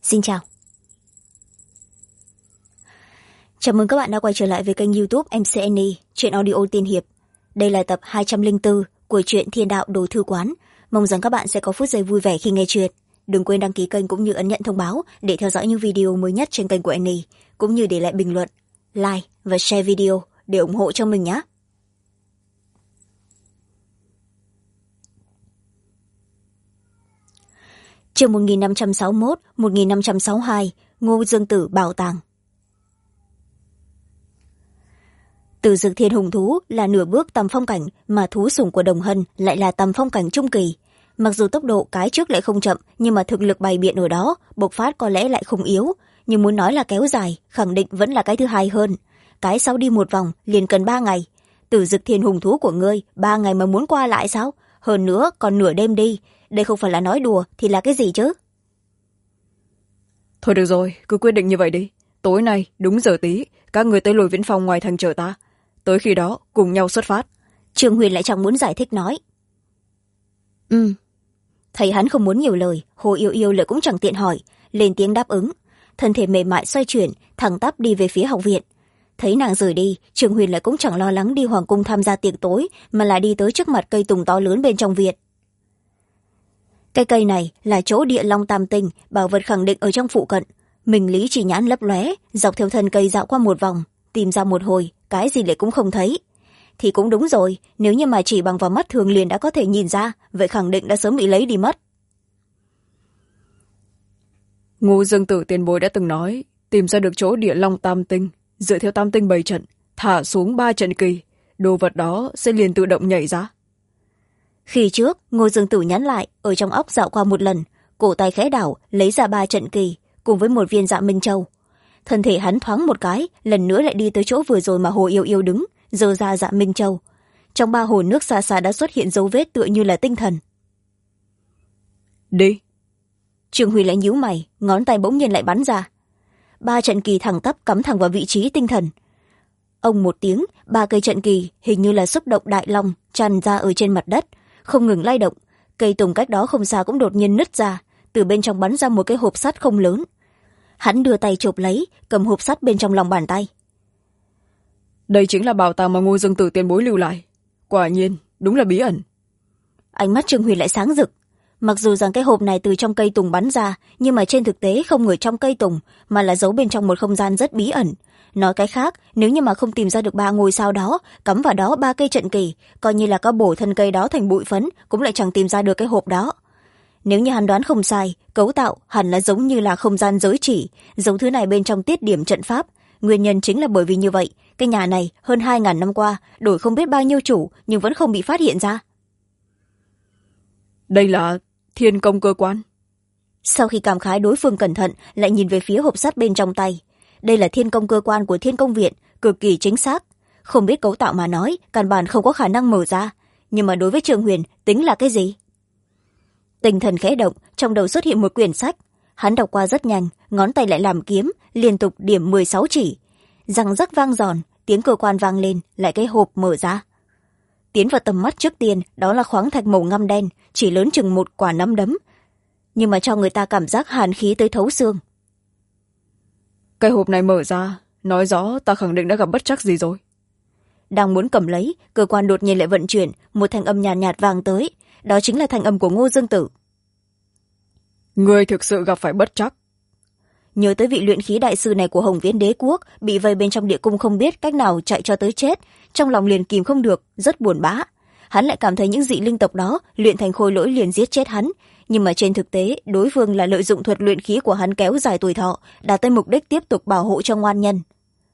Xin chào. Chào mừng các bạn đã quay trở lại với kênh YouTube MCNE, truyện audio tiên hiệp. Đây là tập 204 của truyện Thiên Đạo Đồ Thư Quán. Mong rằng các bạn sẽ có phút giây vui vẻ khi nghe truyện. Đừng quên đăng ký kênh cũng như ấn nhận thông báo để theo dõi những video mới nhất trên kênh của Annie, cũng như để lại bình luận, like và share video để ủng hộ cho mình nhé. Chương 1561, 1562, Ngô Dương Tử bảo tàng. Tử Dực Thiên Hùng Thú là nửa bước tầm phong cảnh, mà thú sủng của Đồng Hân lại là tầm phong cảnh trung kỳ. Mặc dù tốc độ cái trước lại không chậm, nhưng mà thực lực bày biện ở đó, bộc phát có lẽ lại không yếu. Nhưng muốn nói là kéo dài, khẳng định vẫn là cái thứ hai hơn. Cái sau đi một vòng liền cần 3 ngày. Tử Dực Thiên Hùng Thú của ngươi 3 ngày mà muốn qua lại sao? Hơn nữa còn nửa đêm đi. Đây không phải là nói đùa thì là cái gì chứ? Thôi được rồi, cứ quyết định như vậy đi. Tối nay đúng giờ tí, các người tới Lôi Viễn Phong ngoài thành chờ ta. Tới khi đó cùng nhau xuất phát. Trương Huyền lại chẳng muốn giải thích nói. Thấy hắn không muốn nhiều lời, Hồ Yêu Yêu lại cũng chẳng tiện hỏi, lên tiếng đáp ứng. Thân thể mềm mại xoay chuyển, thẳng tắp đi về phía học viện. Thấy nàng rời đi, Trương Huyền lại cũng chẳng lo lắng đi hoàng cung tham gia tiệc tối, mà lại đi tới trước mặt cây tùng to lớn bên trong viện. Cái cây này là chỗ Địa Long Tam Tinh, bảo vật khẳng định ở trong phụ cận. Mình Lý chỉ nhãn lấp lóe, dọc theo thân cây dạo qua một vòng, tìm ra một hồi, cái gì lại cũng không thấy. Thì cũng đúng rồi, nếu như mà chỉ bằng vào mắt thường liền đã có thể nhìn ra, vậy khẳng định đã sớm bị lấy đi mất. Ngô Dương Tử tiền bối đã từng nói, tìm ra được chỗ Địa Long Tam Tinh, dựa theo Tam Tinh bày trận, thả xuống 3 trận kỳ, đồ vật đó sẽ liền tự động nhảy ra. Khi trước, Ngô Dương Tử nhắn lại, ở trong óc dạo qua một lần, cổ tay khẽ đảo, lấy ra 3 trận kỳ, cùng với một viên Dạ Minh Châu. Thân thể hắn thoáng một cái, lần nữa lại đi tới chỗ vừa rồi mà Hồ Yêu Yêu đứng, giơ ra Dạ Minh Châu. Trong 3 hồ nước xa xa đã xuất hiện dấu vết tựa như là tinh thần. Đi. Trương Huy lại nhíu mày, ngón tay bỗng nhiên lại bắn ra. 3 trận kỳ thẳng tắp cắm thẳng vào vị trí tinh thần. Ông một tiếng, 3 cây trận kỳ hình như là xúc động đại long tràn ra ở trên mặt đất, không ngừng lay động. Cây tùng cách đó không xa cũng đột nhiên nứt ra, từ bên trong bắn ra một cái hộp sắt không lớn. Hắn đưa tay chộp lấy, cầm hộp sắt bên trong lòng bàn tay. Đây chính là bảo tàng mà Ngô Dương Tử tiền bối lưu lại. Quả nhiên, đúng là bí ẩn. Ánh mắt Trương Huyền lại sáng rực. Mặc dù rằng cái hộp này từ trong cây tùng bắn ra, nhưng mà trên thực tế không ở trong cây tùng, mà là giấu bên trong một không gian rất bí ẩn. Nói cái khác, nếu như mà không tìm ra được 3 ngôi sao đó, cắm vào đó 3 cây trận kỳ, coi như là có bổ thân cây đó thành bụi phấn, cũng lại chẳng tìm ra được cái hộp đó. Nếu như hắn đoán không sai, cấu tạo hẳn là giống như là không gian giới chỉ, giống thứ này bên trong tiết điểm trận pháp. Nguyên nhân chính là bởi vì như vậy, cái nhà này hơn 2.000 năm qua, đổi không biết bao nhiêu chủ, nhưng vẫn không bị phát hiện ra. Đây là Thiên Công Cơ Quan. Sau khi cảm khái đối phương cẩn thận, lại nhìn về phía hộp sắt bên trong tay. Đây là Thiên Công Cơ Quan của Thiên Công Viện, cực kỳ chính xác. Không biết cấu tạo mà nói, căn bản không có khả năng mở ra. Nhưng mà đối với Trương Huyền, tính là cái gì? Tinh thần khẽ động, trong đầu xuất hiện một quyển sách. Hắn đọc qua rất nhanh, ngón tay lại làm kiếm, liên tục điểm 16 chỉ. Răng rắc vang giòn, tiếng cơ quan vang lên, lại cái hộp mở ra. Tiến vào tầm mắt trước tiên, đó là khoáng thạch màu ngăm đen, chỉ lớn chừng một quả nắm đấm. Nhưng mà cho người ta cảm giác hàn khí tới thấu xương. Cái hộp này mở ra, nói rõ ta khẳng định đã gặp bất trắc gì rồi. Đang muốn cầm lấy, cơ quan đột nhiên lại vận chuyển, một thanh âm nhàn nhạt vang tới. Đó chính là thanh âm của Ngô Dương Tử. Người thực sự gặp phải bất trắc. Nhớ tới vị luyện khí đại sư này của Hồng Viễn Đế Quốc, bị vây bên trong địa cung không biết cách nào chạy cho tới chết, trong lòng liền kìm không được, rất buồn bã. Hắn lại cảm thấy những dị linh tộc đó luyện thành khôi lỗi liền giết chết hắn, nhưng mà trên thực tế đối phương là lợi dụng thuật luyện khí của hắn kéo dài tuổi thọ, đạt tới mục đích tiếp tục bảo hộ cho ngoan nhân.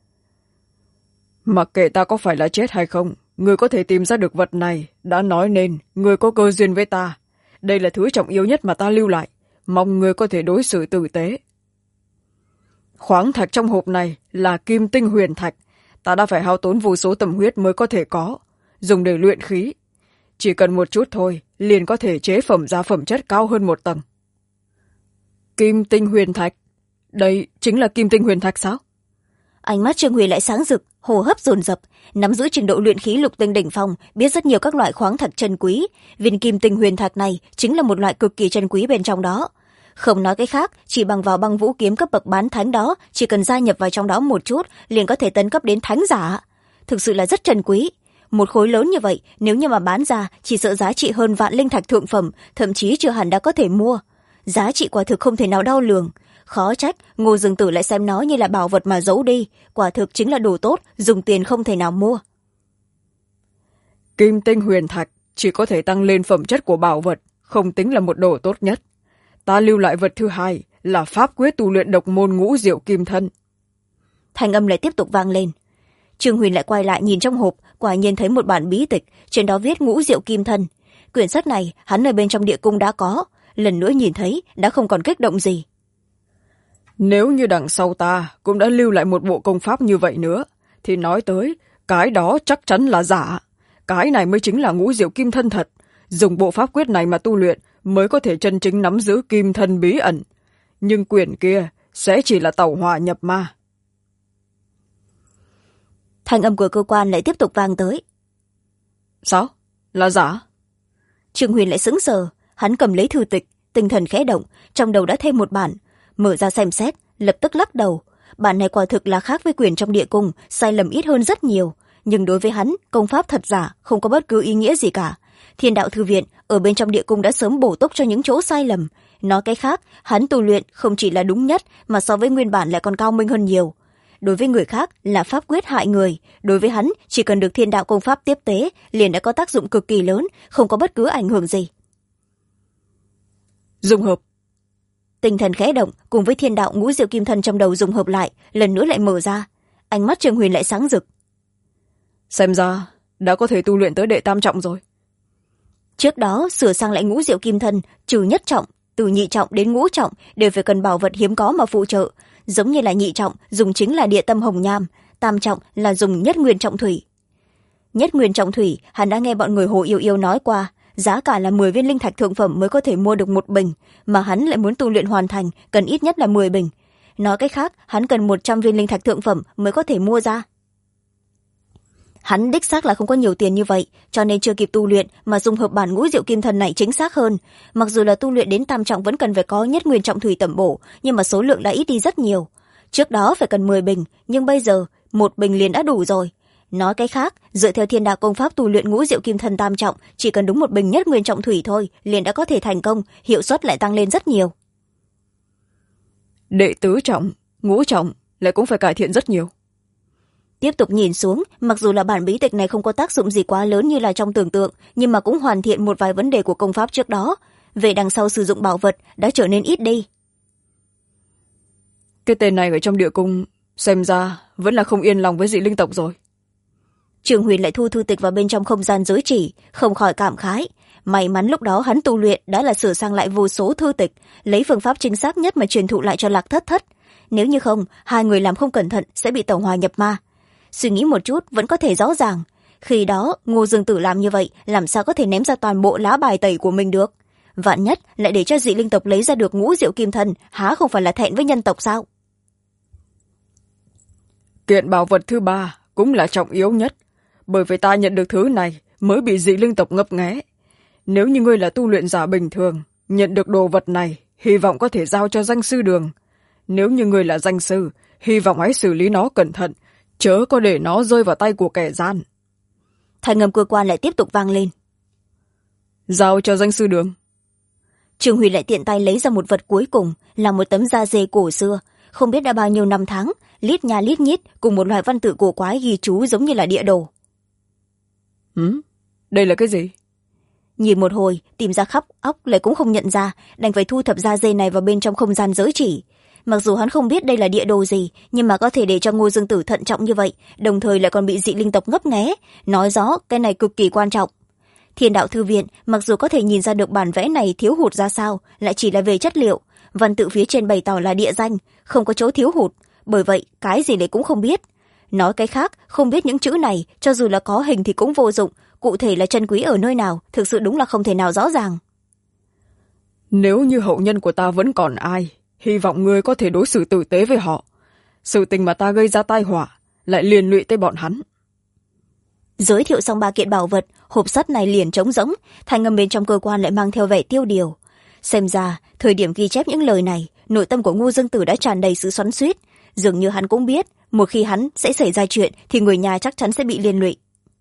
Mặc kệ ta có phải là chết hay không, người có thể tìm ra được vật này, đã nói nên người có cơ duyên với ta. Đây là thứ trọng yếu nhất mà ta lưu lại, mong người có thể đối xử tử tế. Khoáng thạch trong hộp này là kim tinh huyền thạch, ta đã phải hao tốn vô số tâm huyết mới có thể có, dùng để luyện khí. Chỉ cần một chút thôi, liền có thể chế phẩm ra phẩm chất cao hơn một tầng. Kim tinh huyền thạch? Đây chính là kim tinh huyền thạch sao? Ánh mắt Trương Huy lại sáng rực, hô hấp dồn dập, nắm giữ trình độ luyện khí lục tinh đỉnh phong, biết rất nhiều các loại khoáng thạch chân quý. Viên kim tinh huyền thạch này chính là một loại cực kỳ chân quý bên trong đó. không nói cái khác, chỉ bằng vào băng vũ kiếm cấp bậc bán thánh đó, chỉ cần gia nhập vào trong đó một chút liền có thể tấn cấp đến thánh giả. Thực sự là rất trân quý. Một khối lớn như vậy, nếu như mà bán ra, chỉ sợ giá trị hơn vạn linh thạch thượng phẩm, thậm chí chưa hẳn đã có thể mua. Giá trị quả thực không thể nào đo lường. Khó trách Ngô Dương Tử lại xem nó như là bảo vật mà giấu đi, quả thực chính là đồ tốt, dùng tiền không thể nào mua. Kim tinh huyền thạch chỉ có thể tăng lên phẩm chất của bảo vật, không tính là một đồ tốt nhất. Ta lưu lại vật thứ hai là pháp quyết tu luyện độc môn ngũ diệu kim thân. Thanh âm lại tiếp tục vang lên. Trương Huyền lại quay lại nhìn trong hộp, quả nhiên thấy một bản bí tịch, trên đó viết ngũ diệu kim thân. Quyển sách này hắn ở bên trong địa cung đã có, lần nữa nhìn thấy đã không còn kích động gì. Nếu như đằng sau ta cũng đã lưu lại một bộ công pháp như vậy nữa, thì nói tới cái đó chắc chắn là giả. Cái này mới chính là ngũ diệu kim thân thật. Dùng bộ pháp quyết này mà tu luyện mới có thể chân chính nắm giữ kim thân bí ẩn. Nhưng quyển kia sẽ chỉ là tẩu hỏa nhập ma. Thanh âm của cơ quan lại tiếp tục vang tới. Sao? Là giả? Trương Huyền lại sững sờ, hắn cầm lấy thư tịch, tinh thần khẽ động, trong đầu đã thêm một bản, mở ra xem xét, lập tức lắc đầu. Bản này quả thực là khác với quyển trong địa cung, sai lầm ít hơn rất nhiều, nhưng đối với hắn, công pháp thật giả không có bất cứ ý nghĩa gì cả. Thiên đạo thư viện ở bên trong địa cung đã sớm bổ túc cho những chỗ sai lầm. Nói cái khác, hắn tu luyện không chỉ là đúng nhất mà so với nguyên bản lại còn cao minh hơn nhiều. Đối với người khác là pháp quyết hại người, đối với hắn chỉ cần được thiên đạo công pháp tiếp tế liền đã có tác dụng cực kỳ lớn, không có bất cứ ảnh hưởng gì. Dung hợp. Tinh thần khẽ động cùng với thiên đạo ngũ diệu kim thân trong đầu dung hợp lại, lần nữa lại mở ra. Ánh mắt Trương Huyền lại sáng rực. Xem ra đã có thể tu luyện tới đệ tam trọng rồi. Trước đó sửa sang lại ngũ diệu kim thân, trừ nhất trọng, từ nhị trọng đến ngũ trọng đều phải cần bảo vật hiếm có mà phụ trợ. Giống như là nhị trọng dùng chính là địa tâm hồng nham, tam trọng là dùng nhất nguyên trọng thủy. Nhất nguyên trọng thủy hắn đã nghe bọn người Hồ Yêu Yêu nói qua, giá cả là 10 viên linh thạch thượng phẩm mới có thể mua được một bình, mà hắn lại muốn tu luyện hoàn thành cần ít nhất là 10 bình. Nói cách khác, hắn cần 100 viên linh thạch thượng phẩm mới có thể mua ra. Hắn đích xác là không có nhiều tiền như vậy, cho nên chưa kịp tu luyện mà dùng hợp bản ngũ diệu kim thân này chính xác hơn. Mặc dù là tu luyện đến tam trọng vẫn cần phải có nhất nguyên trọng thủy tẩm bổ, nhưng mà số lượng đã ít đi rất nhiều. Trước đó phải cần 10 bình, nhưng bây giờ một bình liền đã đủ rồi. Nói cái khác, dựa theo thiên đạo công pháp tu luyện ngũ diệu kim thân tam trọng, chỉ cần đúng một bình nhất nguyên trọng thủy thôi, liền đã có thể thành công, hiệu suất lại tăng lên rất nhiều. Đệ tứ trọng, ngũ trọng lại cũng phải cải thiện rất nhiều. Tiếp tục nhìn xuống, mặc dù là bản bí tịch này không có tác dụng gì quá lớn như là trong tưởng tượng, nhưng mà cũng hoàn thiện một vài vấn đề của công pháp trước đó. Về đằng sau sử dụng bảo vật đã trở nên ít đi. Cái tên này ở trong địa cung xem ra vẫn là không yên lòng với dị linh tộc rồi. Trường Huyền lại thu thư tịch vào bên trong không gian giới chỉ, không khỏi cảm khái. May mắn lúc đó hắn tu luyện đã là sửa sang lại vô số thư tịch, lấy phương pháp chính xác nhất mà truyền thụ lại cho Lạc Thất Thất. Nếu như không, hai người làm không cẩn thận sẽ bị tẩu hỏa nhập ma. Suy nghĩ một chút vẫn có thể rõ ràng. Khi đó Ngô Dương Tử làm như vậy, làm sao có thể ném ra toàn bộ lá bài tẩy của mình được? Vạn nhất lại để cho dị linh tộc lấy ra được ngũ diệu kim thân, há không phải là thẹn với nhân tộc sao? Kiện bảo vật thứ ba cũng là trọng yếu nhất, bởi vì ta nhận được thứ này mới bị dị linh tộc ngấp nghé. Nếu như ngươi là tu luyện giả bình thường, nhận được đồ vật này, hy vọng có thể giao cho danh sư Đường. Nếu như ngươi là danh sư, hy vọng hãy xử lý nó cẩn thận, chớ có để nó rơi vào tay của kẻ gian. Thanh âm cơ quan lại tiếp tục vang lên. Giao cho danh sư Đường. Trương Huy lại tiện tay lấy ra một vật cuối cùng, là một tấm da dê cổ xưa, không biết đã bao nhiêu năm tháng, lít nha lít nhít cùng một loại văn tự cổ quái ghi chú giống như là địa đồ. Đây là cái gì? Nhìn một hồi, tìm ra khắp óc lại cũng không nhận ra, đành phải thu thập da dê này vào bên trong không gian giới chỉ. Mặc dù hắn không biết đây là địa đồ gì, nhưng mà có thể để cho Ngô Dương Tử thận trọng như vậy, đồng thời lại còn bị dị linh tộc ngấp nghé, nói rõ cái này cực kỳ quan trọng. Thiên đạo thư viện mặc dù có thể nhìn ra được bản vẽ này thiếu hụt ra sao, lại chỉ là về chất liệu, văn tự phía trên bày tỏ là địa danh, không có chỗ thiếu hụt, bởi vậy cái gì lại cũng không biết. Nói cái khác, không biết những chữ này, cho dù là có hình thì cũng vô dụng, cụ thể là chân quý ở nơi nào, thực sự đúng là không thể nào rõ ràng. Nếu như hậu nhân của ta vẫn còn ai, hy vọng ngươi có thể đối xử tử tế với họ. Sự tình mà ta gây ra tai họa lại liên lụy tới bọn hắn. Giới thiệu xong 3 kiện bảo vật, hộp sắt này liền trống rỗng, thanh âm bên trong cơ quan lại mang theo vẻ tiêu điều. xem ra thời điểm ghi chép những lời này, nội tâm của Ngô Dương Tử đã tràn đầy sự xoắn xuýt. Dường như hắn cũng biết một khi hắn sẽ xảy ra chuyện thì người nhà chắc chắn sẽ bị liên lụy.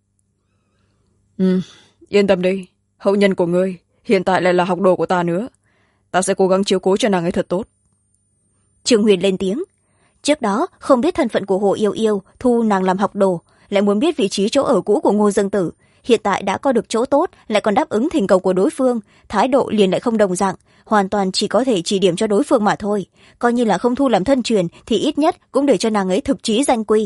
Yên tâm đi, hậu nhân của ngươi hiện tại lại là học đồ của ta nữa, ta sẽ cố gắng chiếu cố cho nàng ấy thật tốt. Trương Huyền lên tiếng. Trước đó không biết thân phận của Hồ Yêu Yêu thu nàng làm học đồ, lại muốn biết vị trí chỗ ở cũ của Ngô Dương Tử. Hiện tại đã có được chỗ tốt, lại còn đáp ứng thỉnh cầu của đối phương, thái độ liền lại không đồng dạng, hoàn toàn chỉ có thể chỉ điểm cho đối phương mà thôi. Coi như là không thu làm thân truyền thì ít nhất cũng để cho nàng ấy thực chí danh quy.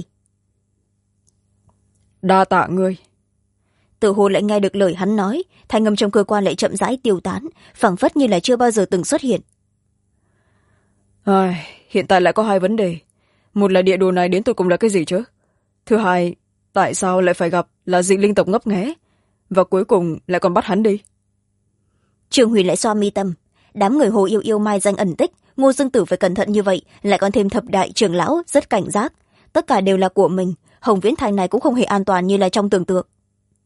Đa tạ ngươi. Tự hồ lại nghe được lời hắn nói, thanh âm trong cơ quan lại chậm rãi tiêu tán, phảng phất như là chưa bao giờ từng xuất hiện. Hiện tại lại có hai vấn đề. Một là địa đồ này đến tột cùng là cái gì chứ? Thứ hai, tại sao lại phải gặp là dị linh tộc ngấp nghé? Và cuối cùng lại còn bắt hắn đi. Trương Huyền lại xoa mi tâm. Đám người Hồ Yêu Yêu mai danh ẩn tích, Ngô Dương Tử phải cẩn thận như vậy, lại còn thêm thập đại trưởng lão rất cảnh giác. Tất cả đều là của mình, Hồng Viễn Thành này cũng không hề an toàn như là trong tưởng tượng.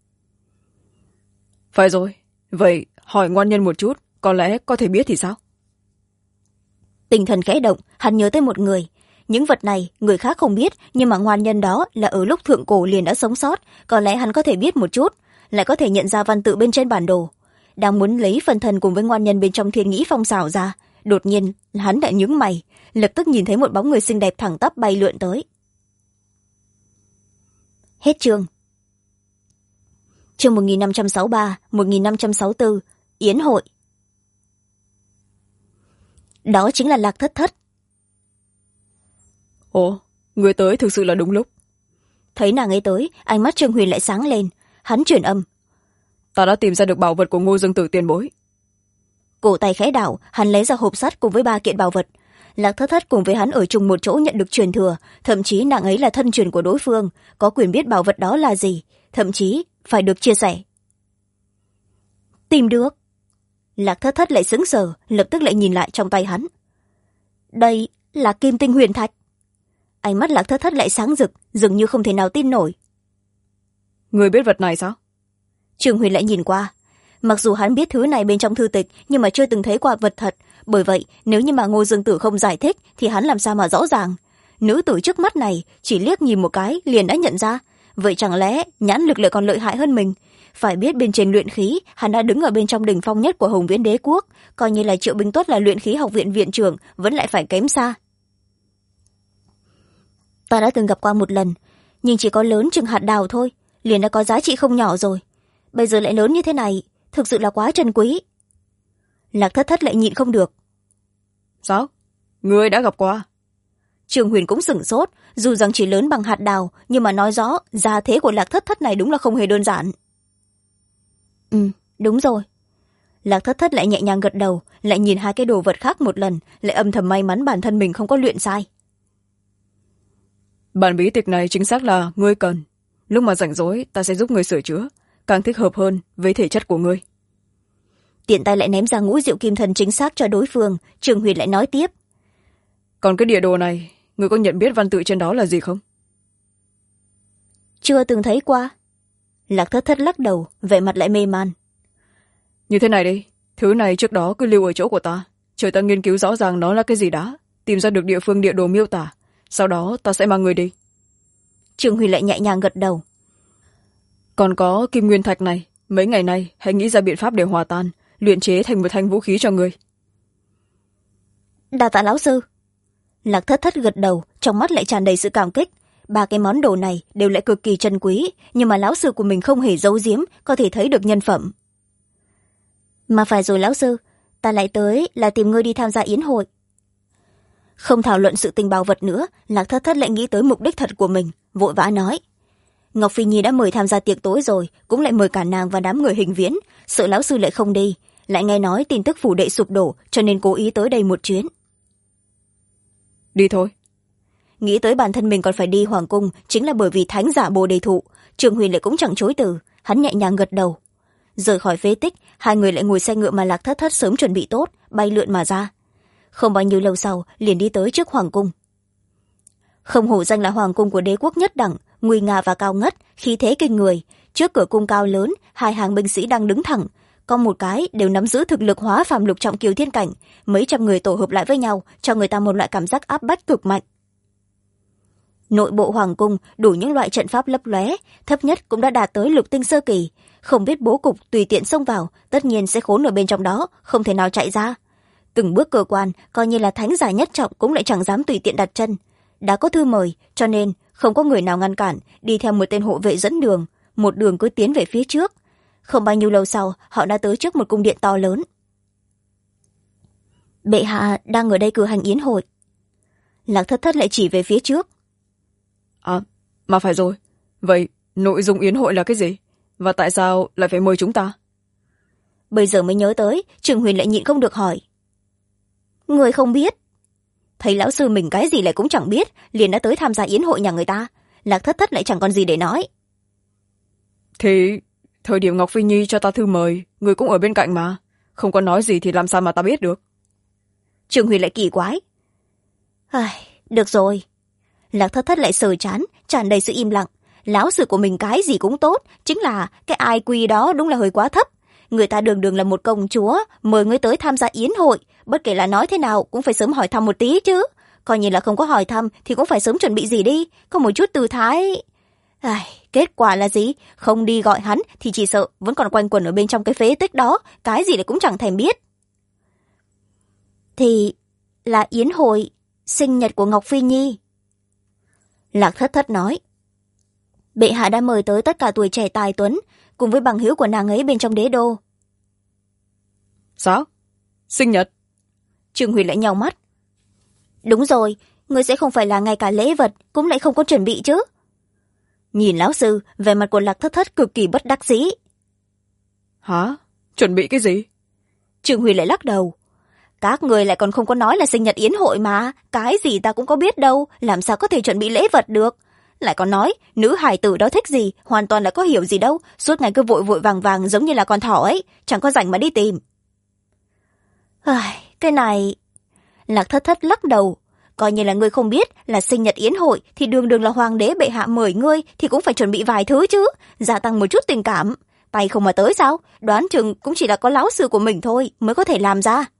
Phải rồi, vậy hỏi ngoan nhân một chút, có lẽ có thể biết thì sao? Tinh thần khẽ động, hắn nhớ tới một người. Những vật này người khác không biết, nhưng mà ngoan nhân đó là ở lúc thượng cổ liền đã sống sót, có lẽ hắn có thể biết một chút, lại có thể nhận ra văn tự bên trên bản đồ. Đang muốn lấy phần thân cùng với ngoan nhân bên trong Thiên Nghĩ Phong xảo ra, đột nhiên hắn đã nhướng mày, lập tức nhìn thấy một bóng người xinh đẹp thẳng tắp bay lượn tới. Hết chương. Chương 1563, 1564, Yến hội. Đó chính là Lạc Thất Thất. Ồ, người tới thực sự là đúng lúc. Thấy nàng ấy tới, ánh mắt Trương Huyền lại sáng lên. Hắn truyền âm. Ta đã tìm ra được bảo vật của Ngô Dương Tử tiền bối. Cổ tay khẽ đảo, hắn lấy ra hộp sắt cùng với 3 kiện bảo vật. Lạc Thất Thất cùng với hắn ở chung một chỗ nhận được truyền thừa, thậm chí nàng ấy là thân truyền của đối phương, có quyền biết bảo vật đó là gì, thậm chí phải được chia sẻ. Tìm được. Lạc Thất Thất lại sững sờ, lập tức lại nhìn lại trong tay hắn. Đây là Kim Tinh Huyền Thạch. Ánh mắt Lạc Thất Thất lại sáng rực, dường như không thể nào tin nổi. Người biết vật này sao? Trương Huyền lại nhìn qua. Mặc dù hắn biết thứ này bên trong thư tịch, nhưng mà chưa từng thấy qua vật thật, bởi vậy nếu như mà Ngô Dương Tử không giải thích thì hắn làm sao mà rõ ràng. Nữ tử trước mắt này chỉ liếc nhìn một cái liền đã nhận ra, vậy chẳng lẽ nhãn lực lại còn lợi hại hơn mình? Phải biết bên trên luyện khí, hắn đã đứng ở bên trong đỉnh phong nhất của Hồng Viễn Đế quốc, coi như là Triệu Binh Tuất là luyện khí học viện viện trưởng vẫn lại phải kém xa. Ta đã từng gặp qua một lần, nhưng chỉ có lớn chừng hạt đào thôi, liền đã có giá trị không nhỏ rồi. Bây giờ lại lớn như thế này, thực sự là quá trân quý. Lạc Thất Thất lại nhịn không được. Sao? Ngươi đã gặp qua? Trương Huyền cũng sửng sốt, dù rằng chỉ lớn bằng hạt đào, nhưng mà nói rõ gia thế của Lạc Thất Thất này đúng là không hề đơn giản. Đúng rồi. Lạc Thất Thất lại nhẹ nhàng gật đầu, lại nhìn hai cái đồ vật khác một lần, lại âm thầm may mắn bản thân mình không có luyện sai. Bản bí tịch này chính xác là ngươi cần. Lúc mà rảnh rỗi ta sẽ giúp ngươi sửa chữa, càng thích hợp hơn với thể chất của ngươi. Tiện tay lại ném ra ngũ diệu kim thần chính xác cho đối phương. Trương Huyền lại nói tiếp. Còn cái địa đồ này, ngươi có nhận biết văn tự trên đó là gì không? Chưa từng thấy qua. Lạc Thất Thất lắc đầu, vẻ mặt lại mê man. Như thế này đi, thứ này trước đó cứ lưu ở chỗ của ta, chờ ta nghiên cứu rõ ràng nó là cái gì đã, tìm ra được địa phương địa đồ miêu tả, sau đó ta sẽ mang người đi. Trương Huyền lại nhẹ nhàng gật đầu. Còn có kim nguyên thạch này, mấy ngày nay hãy nghĩ ra biện pháp để hòa tan, luyện chế thành một thanh vũ khí cho ngươi. Đa tạ lão sư. Lạc Thất Thất gật đầu, trong mắt lại tràn đầy sự cảm kích. 3 cái món đồ này đều lại cực kỳ trân quý, nhưng mà lão sư của mình không hề giấu giếm, có thể thấy được nhân phẩm. Mà phải rồi lão sư, ta lại tới là tìm ngươi đi tham gia yến hội. Không thảo luận sự tình bảo vật nữa, Lạc Thất Thất lại nghĩ tới mục đích thật của mình, vội vã nói. Ngọc Phi Nhi đã mời tham gia tiệc tối rồi, cũng lại mời cả nàng và đám người Hình Viễn, sợ lão sư lại không đi, lại nghe nói tin tức phủ đệ sụp đổ, cho nên cố ý tới đây một chuyến. Đi thôi. Nghĩ tới bản thân mình còn phải đi hoàng cung, chính là bởi vì thánh giả Bồ Đề Thụ. Trương Huyền lại cũng chẳng chối từ, hắn nhẹ nhàng gật đầu. Rời khỏi phế tích, hai người lại ngồi xe ngựa mà Lạc Thất Thất sớm chuẩn bị tốt, bay lượn mà ra. Không bao nhiêu lâu sau, liền đi tới trước hoàng cung. Không hổ danh là hoàng cung của đế quốc nhất đẳng, nguy nga và cao ngất, khí thế kinh người. Trước cửa cung cao lớn, 2 hàng binh sĩ đang đứng thẳng, có một cái đều nắm giữ thực lực hóa phàm lục trọng kiều thiên cảnh, mấy trăm người tổ hợp lại với nhau cho người ta một loại cảm giác áp bách cực mạnh. Nội bộ hoàng cung đủ những loại trận pháp lấp lóe, thấp nhất cũng đã đạt tới lục tinh sơ kỳ, không biết bố cục tùy tiện xông vào tất nhiên sẽ khốn ở bên trong đó, không thể nào chạy ra. Từng bước cơ quan coi như là thánh giả nhất trọng cũng lại chẳng dám tùy tiện đặt chân. Đã có thư mời cho nên không có người nào ngăn cản, đi theo một tên hộ vệ dẫn đường, một đường cứ tiến về phía trước. Không bao nhiêu lâu sau họ đã tới trước một cung điện to lớn. Bệ hạ đang ở đây cử hành yến hội. Lạc Thất Thất lại chỉ về phía trước. Mà phải rồi, vậy nội dung yến hội là cái gì, và tại sao lại phải mời chúng ta? Bây giờ mới nhớ tới, Trường Huyền lại nhịn không được hỏi. Người không biết? Thấy lão sư mình cái gì lại cũng chẳng biết, liền đã tới tham gia yến hội nhà người ta. Lạc Thất Thất lại chẳng còn gì để nói. Thì thời điểm Ngọc Phi Nhi cho ta thư mời, người cũng ở bên cạnh mà, không có nói gì thì làm sao mà ta biết được? Trường Huyền lại kỳ quái. Được rồi. Lạc Thất Thất lại sờ chán, tràn đầy sự im lặng. Lão sư của mình cái gì cũng tốt, chính là cái IQ đó đúng là hơi quá thấp. Người ta đường đường là một công chúa, mời người tới tham gia yến hội, bất kể là nói thế nào cũng phải sớm hỏi thăm một tí chứ. Coi như là không có hỏi thăm thì cũng phải sớm chuẩn bị gì đi, có một chút tư thái. Kết quả là gì? Không đi gọi hắn thì chỉ sợ vẫn còn quanh quẩn ở bên trong cái phế tích đó, cái gì lại cũng chẳng thèm biết. Thì là yến hội sinh nhật của Ngọc Phi Nhi. Lạc Thất Thất nói. Bệ hạ đã mời tới tất cả tuổi trẻ tài tuấn, cùng với bằng hữu của nàng ấy bên trong đế đô. Sao? Sinh nhật? Trường Huyền lại nhàu mắt. Đúng rồi, ngươi sẽ không phải là ngay cả lễ vật cũng lại không có chuẩn bị chứ? Nhìn lão sư, vẻ mặt của Lạc Thất Thất cực kỳ bất đắc dĩ. Hả? Chuẩn bị cái gì? Trường Huyền lại lắc đầu. Các người lại còn không có nói là sinh nhật yến hội mà, cái gì ta cũng có biết đâu, làm sao có thể chuẩn bị lễ vật được. Lại còn nói, nữ hài tử đó thích gì, hoàn toàn là có hiểu gì đâu, suốt ngày cứ vội vội vàng vàng giống như là con thỏ ấy, chẳng có rảnh mà đi tìm. Cái này... Lạc Thất Thất lắc đầu. Coi như là ngươi không biết là sinh nhật yến hội thì đường đường là hoàng đế bệ hạ mời ngươi thì cũng phải chuẩn bị vài thứ chứ, gia tăng một chút tình cảm. Tay không mà tới sao, đoán chừng cũng chỉ là có lão sư của mình thôi mới có thể làm ra.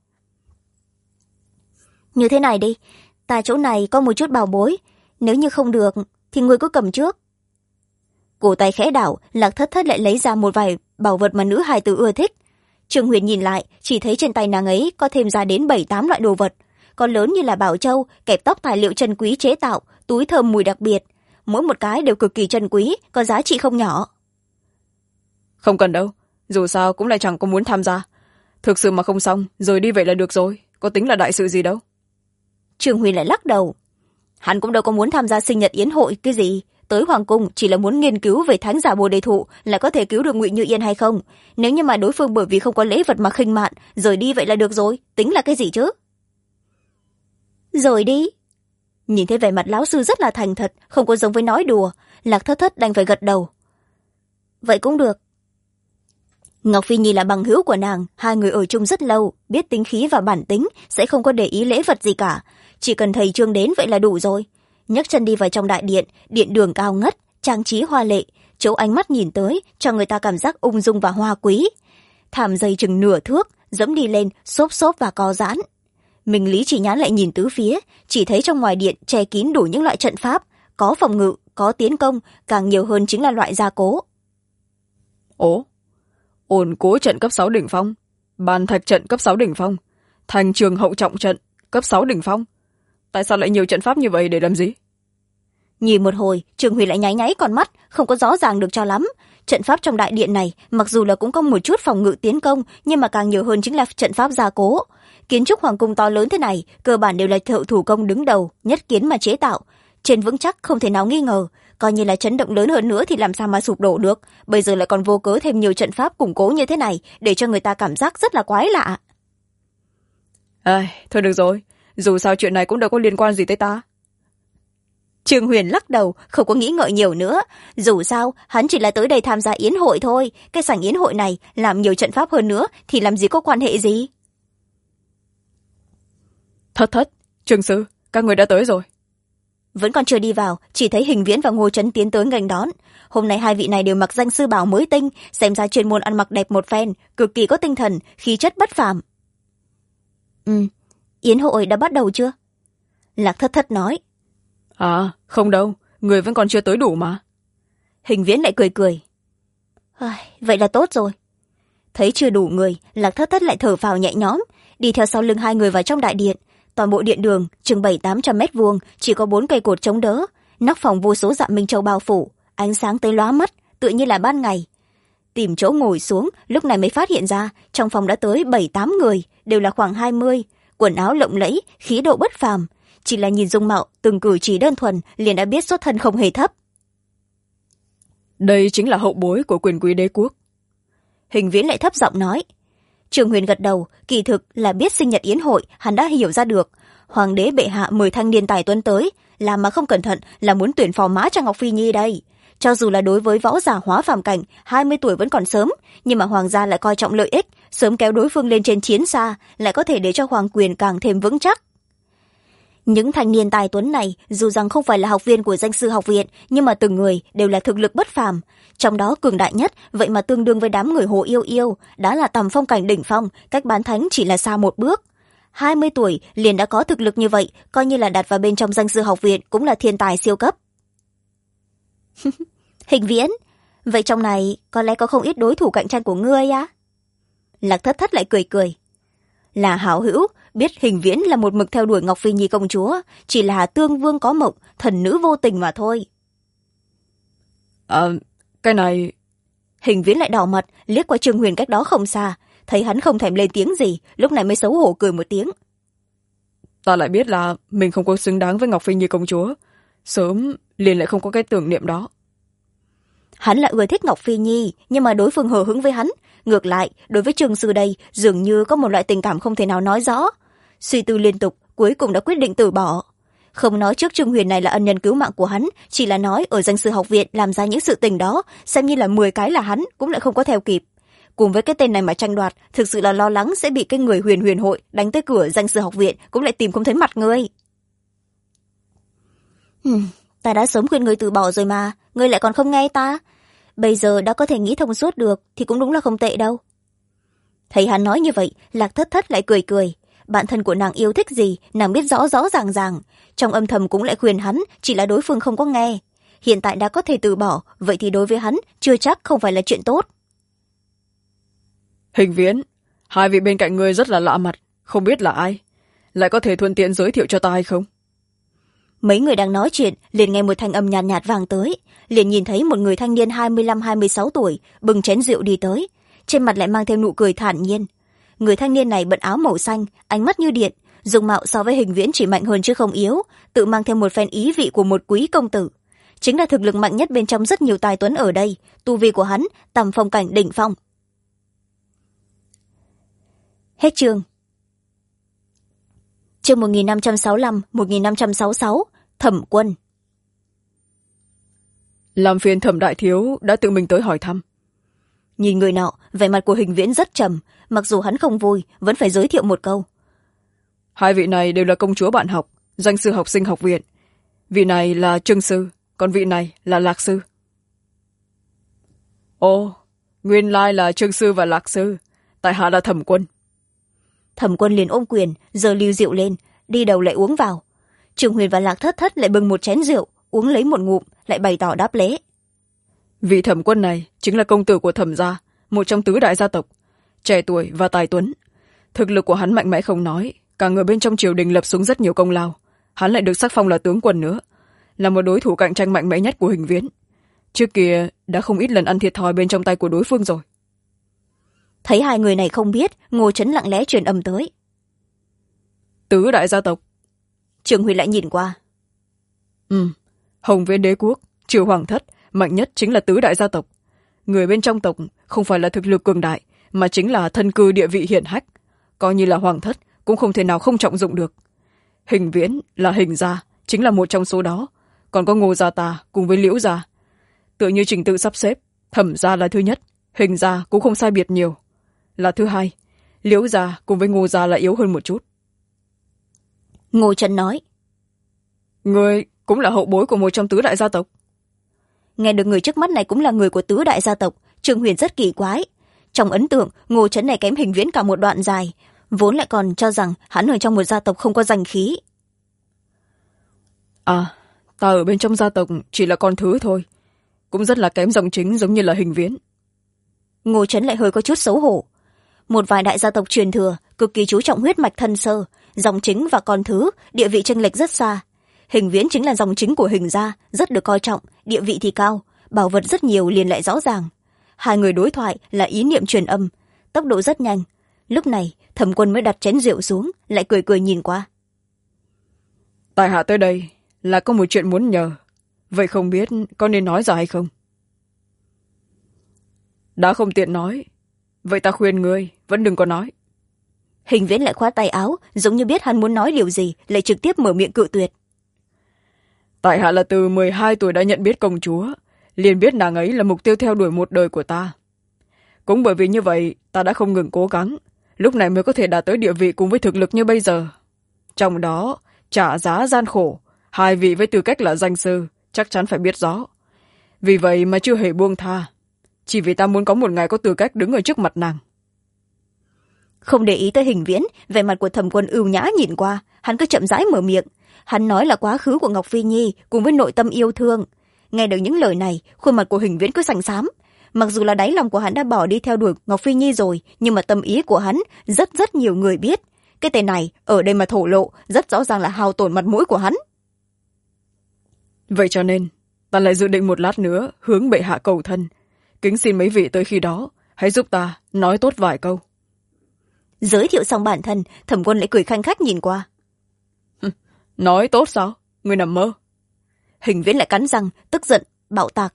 Như thế này đi, tại chỗ này có một chút bảo bối, nếu như không được thì ngươi cứ cầm trước. Cổ tay khẽ đảo, Lạc Thất Thất lại lấy ra một vài bảo vật mà nữ hài tử ưa thích. Trường Huyền nhìn lại, chỉ thấy trên tay nàng ấy có thêm ra đến 7-8 loại đồ vật, còn lớn như là bảo châu, kẹp tóc tài liệu chân quý chế tạo, túi thơm mùi đặc biệt, mỗi một cái đều cực kỳ chân quý, có giá trị không nhỏ. Không cần đâu, dù sao cũng lại chẳng có muốn tham gia. Thực sự mà không xong, rồi đi vậy là được rồi, có tính là đại sự gì đâu. Trường Huyền lại lắc đầu. Hắn cũng đâu có muốn tham gia sinh nhật yến hội cái gì, tới hoàng cung chỉ là muốn nghiên cứu về thánh giả Bồ Đề Thụ là có thể cứu được Ngụy Như Yên hay không. Nếu như mà đối phương bởi vì không có lễ vật mà khinh mạn, rời đi vậy là được rồi, tính là cái gì chứ? Rồi đi. Nhìn thấy vẻ mặt lão sư rất là thành thật, không có giống với nói đùa, Lạc Thất Thất đành phải gật đầu. Vậy cũng được. Ngọc Phi Nhi là bằng hữu của nàng, hai người ở chung rất lâu, biết tính khí và bản tính, sẽ không có để ý lễ vật gì cả. Chỉ cần thầy Trương đến vậy là đủ rồi. Nhấc chân đi vào trong đại điện, điện đường cao ngất, trang trí hoa lệ, chỗ ánh mắt nhìn tới cho người ta cảm giác ung dung và hoa quý. Thảm dày chừng nửa thước, dẫm đi lên, xốp xốp và co giãn. Minh Lý chỉ nhán lại nhìn tứ phía, chỉ thấy trong ngoài điện che kín đủ những loại trận pháp, có phòng ngự, có tiến công, càng nhiều hơn chính là loại gia cố. Ồ, ổn cố trận cấp 6 đỉnh phong, bàn thạch trận cấp 6 đỉnh phong, thành trường hậu trọng trận cấp 6 đỉnh phong. Tại sao lại nhiều trận pháp như vậy để làm gì? Nhìn một hồi, Trường Huyền lại nháy nháy con mắt, không có rõ ràng được cho lắm. Trận pháp trong đại điện này, mặc dù là cũng có một chút phòng ngự tiến công, nhưng mà càng nhiều hơn chính là trận pháp gia cố. Kiến trúc hoàng cung to lớn thế này, cơ bản đều là thợ thủ công đứng đầu, nhất kiến mà chế tạo. Trên vững chắc không thể nào nghi ngờ, coi như là chấn động lớn hơn nữa thì làm sao mà sụp đổ được. Bây giờ lại còn vô cớ thêm nhiều trận pháp củng cố như thế này, để cho người ta cảm giác rất là quái lạ. Thôi được rồi, dù sao chuyện này cũng đâu có liên quan gì tới ta. Trường Huyền lắc đầu, không có nghĩ ngợi nhiều nữa. Dù sao, hắn chỉ là tới đây tham gia yến hội thôi. Cái sảnh yến hội này, làm nhiều trận pháp hơn nữa, thì làm gì có quan hệ gì? Thất Thất, Trường Sư, các người đã tới rồi. vẫn còn chưa đi vào, chỉ thấy Hình Viễn và Ngô Trấn tiến tới nghênh đón. Hôm nay hai vị này đều mặc danh sư bào mới tinh, xem ra chuyên môn ăn mặc đẹp một phen, cực kỳ có tinh thần, khí chất bất phàm. Yến hội đã bắt đầu chưa? Lạc Thất Thất nói. À, không đâu, người vẫn còn chưa tới đủ mà. Hình Viễn lại cười cười. Vậy là tốt rồi. Thấy chưa đủ người, Lạc Thất Thất lại thở phào nhẹ nhõm, đi theo sau lưng hai người vào trong đại điện. Toàn bộ điện đường chừng 700-800 mét vuông, chỉ có 4 cây cột chống đỡ, nóc phòng vô số dạ minh châu bao phủ, ánh sáng tới lóa mắt, tựa như là ban ngày. Tìm chỗ ngồi xuống, lúc này mới phát hiện ra trong phòng đã tới 7-8 người, đều là khoảng 20, quần áo lộng lẫy, khí độ bất phàm, chỉ là nhìn dung mạo, từng cử chỉ đơn thuần liền đã biết xuất thân không hề thấp. Đây chính là hậu bối của quyền quý đế quốc. Hình Viễn lại thấp giọng nói. Trường Huyền gật đầu, kỳ thực là biết sinh nhật yến hội, hắn đã hiểu ra được. Hoàng đế bệ hạ mời thanh niên tài tuấn tới, làm mà không cẩn thận là muốn tuyển phò mã cho Ngọc Phi Nhi đây. Cho dù là đối với võ giả hóa phàm cảnh, 20 tuổi vẫn còn sớm, nhưng mà hoàng gia lại coi trọng lợi ích, sớm kéo đối phương lên trên chiến xa, lại có thể để cho hoàng quyền càng thêm vững chắc. Những thanh niên tài tuấn này dù rằng không phải là học viên của danh sư học viện, nhưng mà từng người đều là thực lực bất phàm. Trong đó cường đại nhất, vậy mà tương đương với đám người Hồ Yêu Yêu, đã là tầm phong cảnh đỉnh phong, cách bán thánh chỉ là xa một bước. 20 tuổi liền đã có thực lực như vậy, coi như là đặt vào bên trong danh sư học viện cũng là thiên tài siêu cấp. Hình Viễn, vậy trong này có lẽ có không ít đối thủ cạnh tranh của ngươi á? Lạc Thất Thất lại cười cười. Là hảo hữu, biết Hình Viễn là một mực theo đuổi Ngọc Phi Nhi công chúa, chỉ là tương vương có mộng, thần nữ vô tình mà thôi. Cái này... Hình Viễn lại đỏ mặt, liếc qua Trương Huyền cách đó không xa, thấy hắn không thèm lên tiếng gì, lúc này mới xấu hổ cười một tiếng. Ta lại biết là mình không có xứng đáng với Ngọc Phi Nhi công chúa, sớm liền lại không có cái tưởng niệm đó. Hắn là ưa thích Ngọc Phi Nhi, nhưng mà đối phương hờ hững với hắn. Ngược lại, đối với Trương Sư đây, dường như có một loại tình cảm không thể nào nói rõ. Suy tư liên tục, cuối cùng đã quyết định từ bỏ. Không nói trước Trương Huyền này là ân nhân cứu mạng của hắn, chỉ là nói ở danh sư học viện làm ra những sự tình đó, xem như là 10 cái là hắn cũng lại không có theo kịp. Cùng với cái tên này mà tranh đoạt, thực sự là lo lắng sẽ bị cái người Huyền Huyền hội đánh tới cửa danh sư học viện, cũng lại tìm không thấy mặt ngươi. Ta đã sớm khuyên ngươi từ bỏ rồi mà, ngươi lại còn không nghe ta. Bây giờ đã có thể nghĩ thông suốt được thì cũng đúng là không tệ đâu. Thấy hắn nói như vậy, Lạc Thất Thất lại cười cười. Bạn thân của nàng yêu thích gì, nàng biết rõ rõ ràng ràng. Trong âm thầm cũng lại khuyên hắn, chỉ là đối phương không có nghe. Hiện tại đã có thể từ bỏ, vậy thì đối với hắn chưa chắc không phải là chuyện tốt. Hình Viễn, hai vị bên cạnh ngươi rất là lạ mặt, không biết là ai, lại có thể thuận tiện giới thiệu cho ta hay không? Mấy người đang nói chuyện, liền nghe một thanh âm nhàn nhạt vang tới, liền nhìn thấy một người thanh niên 25-26 tuổi bưng chén rượu đi tới, trên mặt lại mang theo nụ cười thản nhiên. Người thanh niên này bận áo màu xanh, ánh mắt như điện, dung mạo so với Hình Viễn chỉ mạnh hơn chứ không yếu, tự mang theo một phen ý vị của một quý công tử, chính là thực lực mạnh nhất bên trong rất nhiều tài tuấn ở đây. Tu vi của hắn tầm phong cảnh đỉnh phong. Hết chương. Chương 1565-1566, Thẩm Quân. Làm phiền Thẩm đại thiếu đã tự mình tới hỏi thăm. Nhìn người nọ, vẻ mặt của Hình Viễn rất trầm, mặc dù hắn không vui, vẫn phải giới thiệu một câu. Hai vị này đều là công chúa bạn học, danh sư học sinh học viện. Vị này là Trương sư, còn vị này là Lạc sư. Ồ, nguyên lai là Trương sư và Lạc sư, tại hạ là Thẩm Quân. Thẩm Quân liền ôm quyền, giơ ly rượu lên, đi đầu lại uống vào. Trương Huyền và Lạc Thất Thất lại bưng một chén rượu, uống lấy một ngụm, lại bày tỏ đáp lễ. Vị Thẩm Quân này chính là công tử của Thẩm gia, một trong tứ đại gia tộc, trẻ tuổi và tài tuấn. Thực lực của hắn mạnh mẽ không nói, cả người bên trong triều đình lập xuống rất nhiều công lao. Hắn lại được sắc phong là tướng quân nữa, là một đối thủ cạnh tranh mạnh mẽ nhất của Hình Viễn. Trước kia đã không ít lần ăn thiệt thòi bên trong tay của đối phương rồi. Thấy hai người này không biết, Ngô Trấn lặng lẽ truyền âm tới. Tứ đại gia tộc. Trường Huy lại nhìn qua. Hồng Viễn đế quốc, triều hoàng thất, mạnh nhất chính là tứ đại gia tộc. Người bên trong tộc không phải là thực lực cường đại, mà chính là thân cư địa vị hiển hách. Coi như là hoàng thất cũng không thể nào không trọng dụng được. Hình Viễn là Hình gia, chính là một trong số đó. Còn có Ngô gia ta cùng với Liễu gia. Tựa như trình tự sắp xếp, Thẩm gia là thứ nhất, Hình gia cũng không sai biệt nhiều. Là thứ hai, Liễu gia cùng với Ngô gia là yếu hơn một chút. Ngô Trấn nói. Người cũng là hậu bối của một trong tứ đại gia tộc. Nghe được người trước mắt này cũng là người của tứ đại gia tộc, Trương Huyền rất kỳ quái. Trong ấn tượng, Ngô Trấn này kém Hình Viễn cả một đoạn dài, vốn lại còn cho rằng hắn ở trong một gia tộc không có danh khí. À, ta ở bên trong gia tộc chỉ là con thứ thôi, cũng rất là kém dòng chính giống như là Hình Viễn. Ngô Trấn lại hơi có chút xấu hổ. Một vài đại gia tộc truyền thừa cực kỳ chú trọng huyết mạch thân sơ, dòng chính và con thứ địa vị chênh lệch rất xa. Hình Viễn chính là dòng chính của Hình gia, rất được coi trọng, địa vị thì cao, bảo vật rất nhiều liền lại rõ ràng. Hai người đối thoại là ý niệm truyền âm, tốc độ rất nhanh. Lúc này Thẩm Quân mới đặt chén rượu xuống, lại cười cười nhìn qua. Tại hạ tới đây là có một chuyện muốn nhờ, vậy không biết có nên nói ra hay không? Đã không tiện nói, vậy ta khuyên ngươi vẫn đừng có nói. Hình Viễn lại khoát tay áo, giống như biết hắn muốn nói điều gì, lại trực tiếp mở miệng cự tuyệt. Tại hạ là từ 12 tuổi đã nhận biết công chúa, liền biết nàng ấy là mục tiêu theo đuổi một đời của ta. Cũng bởi vì như vậy, ta đã không ngừng cố gắng, lúc này mới có thể đạt tới địa vị cùng với thực lực như bây giờ. Trong đó, trả giá gian khổ, hai vị với tư cách là danh sư, chắc chắn phải biết rõ. Vì vậy mà chưa hề buông tha, chỉ vì ta muốn có một ngày có tư cách đứng ở trước mặt nàng. Không để ý tới Hình Viễn, vẻ mặt của Thẩm Quân ưu nhã nhìn qua, hắn cứ chậm rãi mở miệng. Hắn nói là quá khứ của Ngọc Phi Nhi cùng với nội tâm yêu thương. Nghe được những lời này, khuôn mặt của Hình Viễn cứ xanh xám. Mặc dù là đáy lòng của hắn đã bỏ đi theo đuổi Ngọc Phi Nhi rồi, nhưng mà tâm ý của hắn rất nhiều người biết. Cái tên này ở đây mà thổ lộ, rất rõ ràng là hao tổn mặt mũi của hắn. Vậy cho nên ta lại dự định một lát nữa hướng bệ hạ cầu thân, kính xin mấy vị tới khi đó hãy giúp ta nói tốt vài câu. Giới thiệu xong bản thân, Thẩm Quân lại cười khanh khách nhìn qua. Nói tốt sao? Người nằm mơ. Hình Viễn lại cắn răng, tức giận, bạo tạc.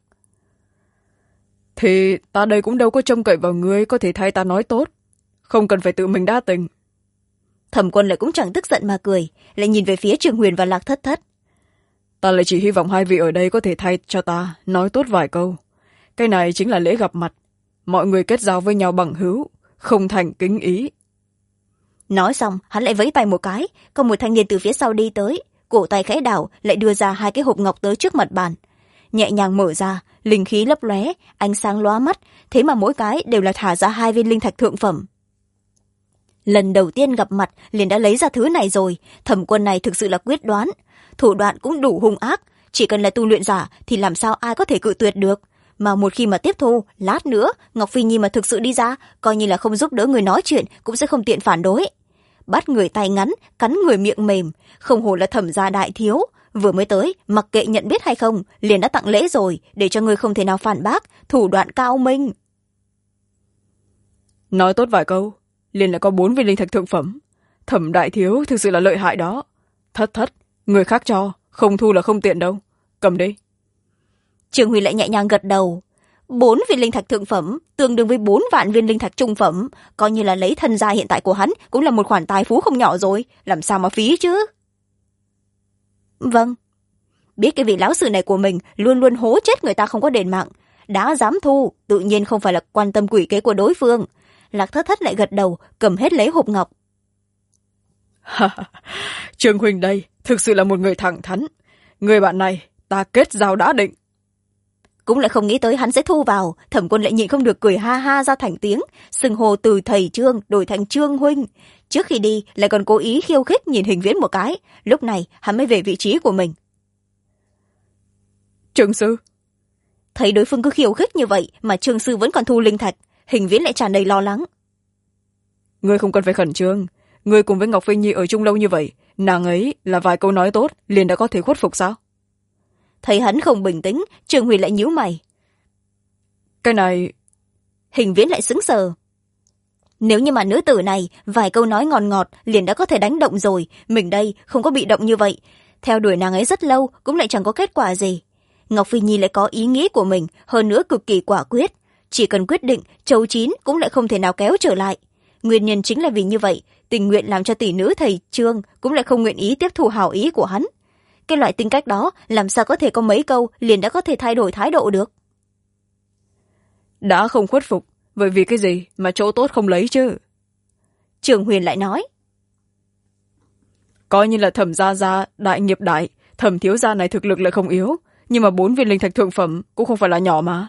Thì ta đây cũng đâu có trông cậy vào ngươi có thể thay ta nói tốt, không cần phải tự mình đa tình. Thẩm Quân lại cũng chẳng tức giận mà cười, lại nhìn về phía Trương Huyền và Lạc Thất Thất. Ta lại chỉ hy vọng hai vị ở đây có thể thay cho ta nói tốt vài câu. Cái này chính là lễ gặp mặt, mọi người kết giao với nhau bằng hữu, không thành kính ý. Nói xong, hắn lại vẫy tay một cái, có một thanh niên từ phía sau đi tới, cổ tay khẽ đảo, lại đưa ra hai cái hộp ngọc tới trước mặt bàn. Nhẹ nhàng mở ra, linh khí lấp lóe, ánh sáng lóa mắt, thế mà mỗi cái đều là thả ra 2 viên linh thạch thượng phẩm. Lần đầu tiên gặp mặt liền đã lấy ra thứ này rồi, Thẩm Quân này thực sự là quyết đoán, thủ đoạn cũng đủ hung ác, chỉ cần là tu luyện giả thì làm sao ai có thể cự tuyệt được. Mà một khi mà tiếp thu, lát nữa Ngọc Phi Nhi mà thực sự đi ra, coi như là không giúp đỡ người nói chuyện cũng sẽ không tiện phản đối. Bắt người tay ngắn, cắn người miệng mềm, không hổ là Thẩm gia đại thiếu, vừa mới tới mặc kệ nhận biết hay không liền đã tặng lễ rồi, để cho người không thể nào phản bác, thủ đoạn cao minh. Nói tốt vài câu liền lại có 4 viên linh thạch thượng phẩm, Thẩm đại thiếu thực sự là lợi hại đó. Thất Thất, người khác cho, không thu là không tiện đâu, cầm đi. Trương Huy lại nhẹ nhàng gật đầu. 4 viên linh thạch thượng phẩm tương đương với 4 vạn viên linh thạch trung phẩm, coi như là lấy thân gia hiện tại của hắn cũng là một khoản tài phú không nhỏ rồi, làm sao mà phí chứ. Vâng, biết cái vị lão sư này của mình luôn luôn hố chết người ta không có đền mạng, đã dám thu tự nhiên không phải là quan tâm quỷ kế của đối phương. Lạc Thất Thất lại gật đầu, cầm hết lấy hộp ngọc. Trương huynh đây thực sự là một người thẳng thắn, người bạn này ta kết giao đã định. Cũng lại không nghĩ tới hắn sẽ thu vào, Thẩm Quân lại nhịn không được cười ha ha ra thành tiếng, xưng hô từ thầy Trương đổi thành Trương huynh. Trước khi đi lại còn cố ý khiêu khích nhìn Hình Viễn một cái, lúc này hắn mới về vị trí của mình. Trương sư. Thấy đối phương cứ khiêu khích như vậy mà Trương sư vẫn còn thu linh thạch, Hình Viễn lại tràn đầy lo lắng. Ngươi không cần phải khẩn trương, ngươi cùng với Ngọc Phi Nhi ở chung lâu như vậy, nàng ấy là vài câu nói tốt liền đã có thể khuất phục sao? Thấy hắn không bình tĩnh, Trương Huy lại nhíu mày. Cái này... Hình Viễn lại sững sờ. Nếu như mà nữ tử này vài câu nói ngọt ngọt liền đã có thể đánh động rồi, mình đây không có bị động như vậy, theo đuổi nàng ấy rất lâu cũng lại chẳng có kết quả gì. Ngọc Phi Nhi lại có ý nghĩ của mình, hơn nữa cực kỳ quả quyết, chỉ cần quyết định chấu chín cũng lại không thể nào kéo trở lại. Nguyên nhân chính là vì như vậy, tình nguyện làm cho tỷ nữ thầy Trương cũng lại không nguyện ý tiếp thu hảo ý của hắn. Cái loại tính cách đó làm sao có thể có mấy câu liền đã có thể thay đổi thái độ được. Đã không khuất phục, bởi vì cái gì mà chỗ tốt không lấy chứ? Trường Huyền lại nói. Coi như là Thẩm gia gia đại nghiệp đại, Thẩm thiếu gia này thực lực lại không yếu, nhưng mà 4 viên linh thạch thượng phẩm cũng không phải là nhỏ mà.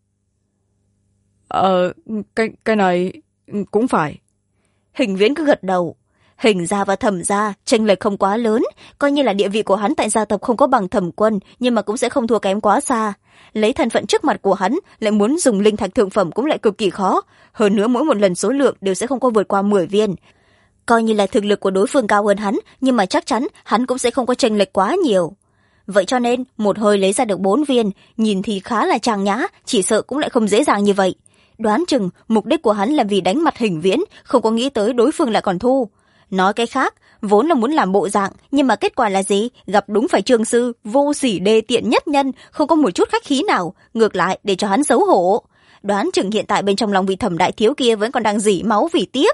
Cái này cũng phải. Hình Viễn cứ gật đầu. Hình gia và Thẩm gia chênh lệch không quá lớn, coi như là địa vị của hắn tại gia tộc không có bằng Thẩm Quân, nhưng mà cũng sẽ không thua kém quá xa. Lấy thân phận trước mặt của hắn, lại muốn dùng linh thạch thượng phẩm cũng lại cực kỳ khó, hơn nữa mỗi một lần số lượng đều sẽ không có vượt qua 10 viên. Coi như là thực lực của đối phương cao hơn hắn, nhưng mà chắc chắn hắn cũng sẽ không có chênh lệch quá nhiều. Vậy cho nên một hơi lấy ra được 4 viên, nhìn thì khá là trang nhã, chỉ sợ cũng lại không dễ dàng như vậy. Đoán chừng mục đích của hắn là vì đánh mặt Hình Viễn, không có nghĩ tới đối phương lại còn thu. Nói cái khác, vốn là muốn làm bộ dạng, nhưng mà kết quả là gì? Gặp đúng phải Trương sư, vô sỉ đê tiện nhất nhân, không có một chút khách khí nào, ngược lại để cho hắn xấu hổ. Đoán chừng hiện tại bên trong lòng vị Thẩm đại thiếu kia vẫn còn đang rỉ máu vì tiếc.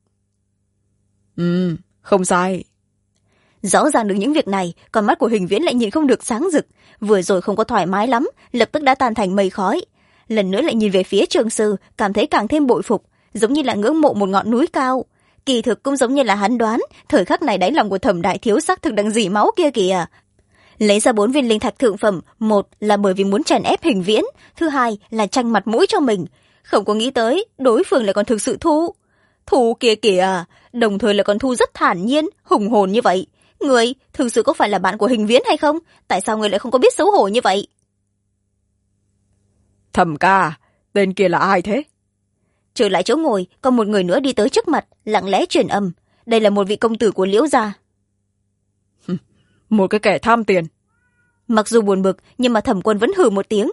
Không sai. Rõ ràng được những việc này, con mắt của Hình Viễn lại nhìn không được sáng rực, vừa rồi không có thoải mái lắm, lập tức đã tan thành mây khói. Lần nữa lại nhìn về phía Trương sư, cảm thấy càng thêm bội phục, giống như là ngưỡng mộ một ngọn núi cao. Kỳ thực cũng giống như là hắn đoán, thời khắc này đáy lòng của Thẩm đại thiếu xác thực đang rỉ máu kia kìa. Lấy ra 4 viên linh thạch thượng phẩm, một là bởi vì muốn chèn ép Hình Viễn, thứ hai là tranh mặt mũi cho mình, không có nghĩ tới đối phương lại còn thực sự thu kia kìa, đồng thời lại còn thu rất thản nhiên, hùng hồn như vậy. Người thực sự có phải là bạn của Hình Viễn hay không? Tại sao người lại không có biết xấu hổ như vậy? Thẩm ca, tên kia là ai thế? Trở lại chỗ ngồi, còn một người nữa đi tới trước mặt, lặng lẽ truyền âm. Đây là một vị công tử của Liễu gia. Một cái kẻ tham tiền. Mặc dù buồn bực, nhưng mà Thẩm Quân vẫn hừ một tiếng.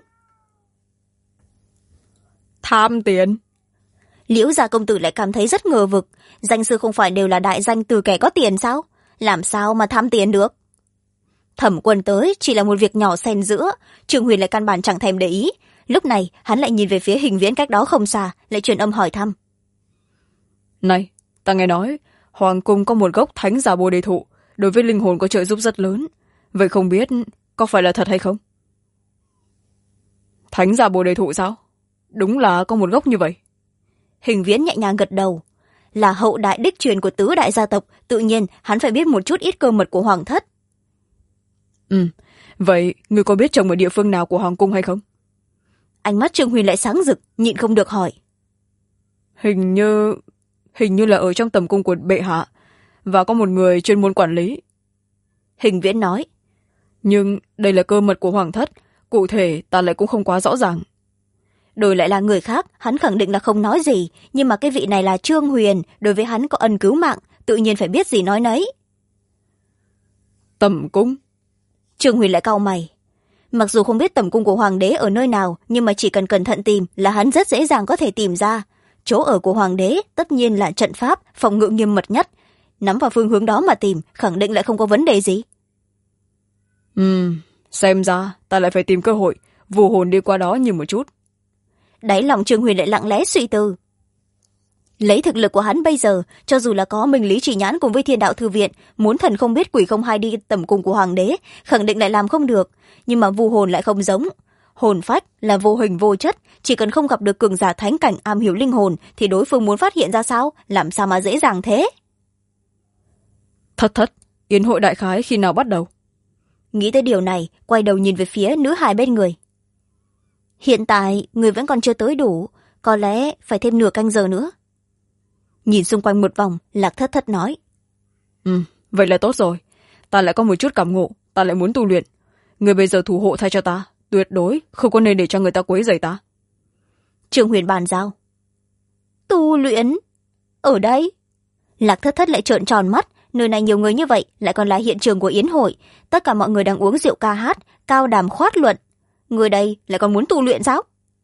Tham tiền? Liễu gia công tử lại cảm thấy rất ngờ vực. Danh sư không phải đều là đại danh từ kẻ có tiền sao? Làm sao mà tham tiền được? Thẩm Quân tới chỉ là một việc nhỏ xen giữa, Trương Huyền lại căn bản chẳng thèm để ý. Lúc này hắn lại nhìn về phía Hình Viễn cách đó không xa, lại truyền âm hỏi thăm. Này, ta nghe nói hoàng cung có một gốc thánh giả bồ đề thụ, đối với linh hồn có trợ giúp rất lớn, vậy không biết có phải là thật hay không? Thánh giả bồ đề thụ sao? Đúng là có một gốc như vậy. Hình Viễn nhẹ nhàng gật đầu. Là hậu đại đích truyền của tứ đại gia tộc, tự nhiên hắn phải biết một chút ít cơ mật của hoàng thất. Vậy ngươi có biết trồng ở địa phương nào của hoàng cung hay không? Ánh mắt Trương Huyền lại sáng rực, nhịn không được hỏi. Hình như là ở trong tầm cung của bệ hạ, và có một người chuyên môn quản lý. Hình Viễn nói. Nhưng đây là cơ mật của hoàng thất, cụ thể ta lại cũng không quá rõ ràng. Đổi lại là người khác, hắn khẳng định là không nói gì, nhưng mà cái vị này là Trương Huyền, đối với hắn có ân cứu mạng, tự nhiên phải biết gì nói nấy. Tầm cung? Trương Huyền lại cau mày. Mặc dù không biết tầm cung của hoàng đế ở nơi nào, nhưng mà chỉ cần cẩn thận tìm là hắn rất dễ dàng có thể tìm ra. Chỗ ở của hoàng đế tất nhiên là trận pháp, phòng ngự nghiêm mật nhất. Nắm vào phương hướng đó mà tìm, khẳng định lại không có vấn đề gì. Xem ra ta lại phải tìm cơ hội vù hồn đi qua đó nhiều một chút. Đáy lòng Trương Huyền lại lặng lẽ suy tư. Lấy thực lực của hắn bây giờ, cho dù là có Minh Lý Chỉ Nhãn cùng với Thiên Đạo Thư Viện, muốn thần không biết quỷ không hay đi tầm cung của hoàng đế, khẳng định lại làm không được. Nhưng mà vu hồn lại không giống. Hồn phách là vô hình vô chất, chỉ cần không gặp được cường giả thánh cảnh am hiểu linh hồn, thì đối phương muốn phát hiện ra sao, làm sao mà dễ dàng thế? Thất, yến hội đại khái khi nào bắt đầu? Nghĩ tới điều này, quay đầu nhìn về phía nữ hài bên người. Hiện tại, người vẫn còn chưa tới đủ, có lẽ phải thêm nửa canh giờ nữa. Nhìn xung quanh một vòng, Lạc Thất nói. Vậy là tốt rồi. Ta lại có một chút cảm ngộ, ta lại muốn tu luyện. Người bây giờ thủ hộ thay cho ta, tuyệt đối không có nên để cho người ta quấy rầy ta. Trương Huyền bàn giao. Tu luyện? Ở đây? Lạc Thất lại trợn tròn mắt, nơi này nhiều người như vậy, lại còn là hiện trường của yến hội. Tất cả mọi người đang uống rượu ca hát, cao đàm khoát luận. Người đây lại còn muốn tu luyện sao?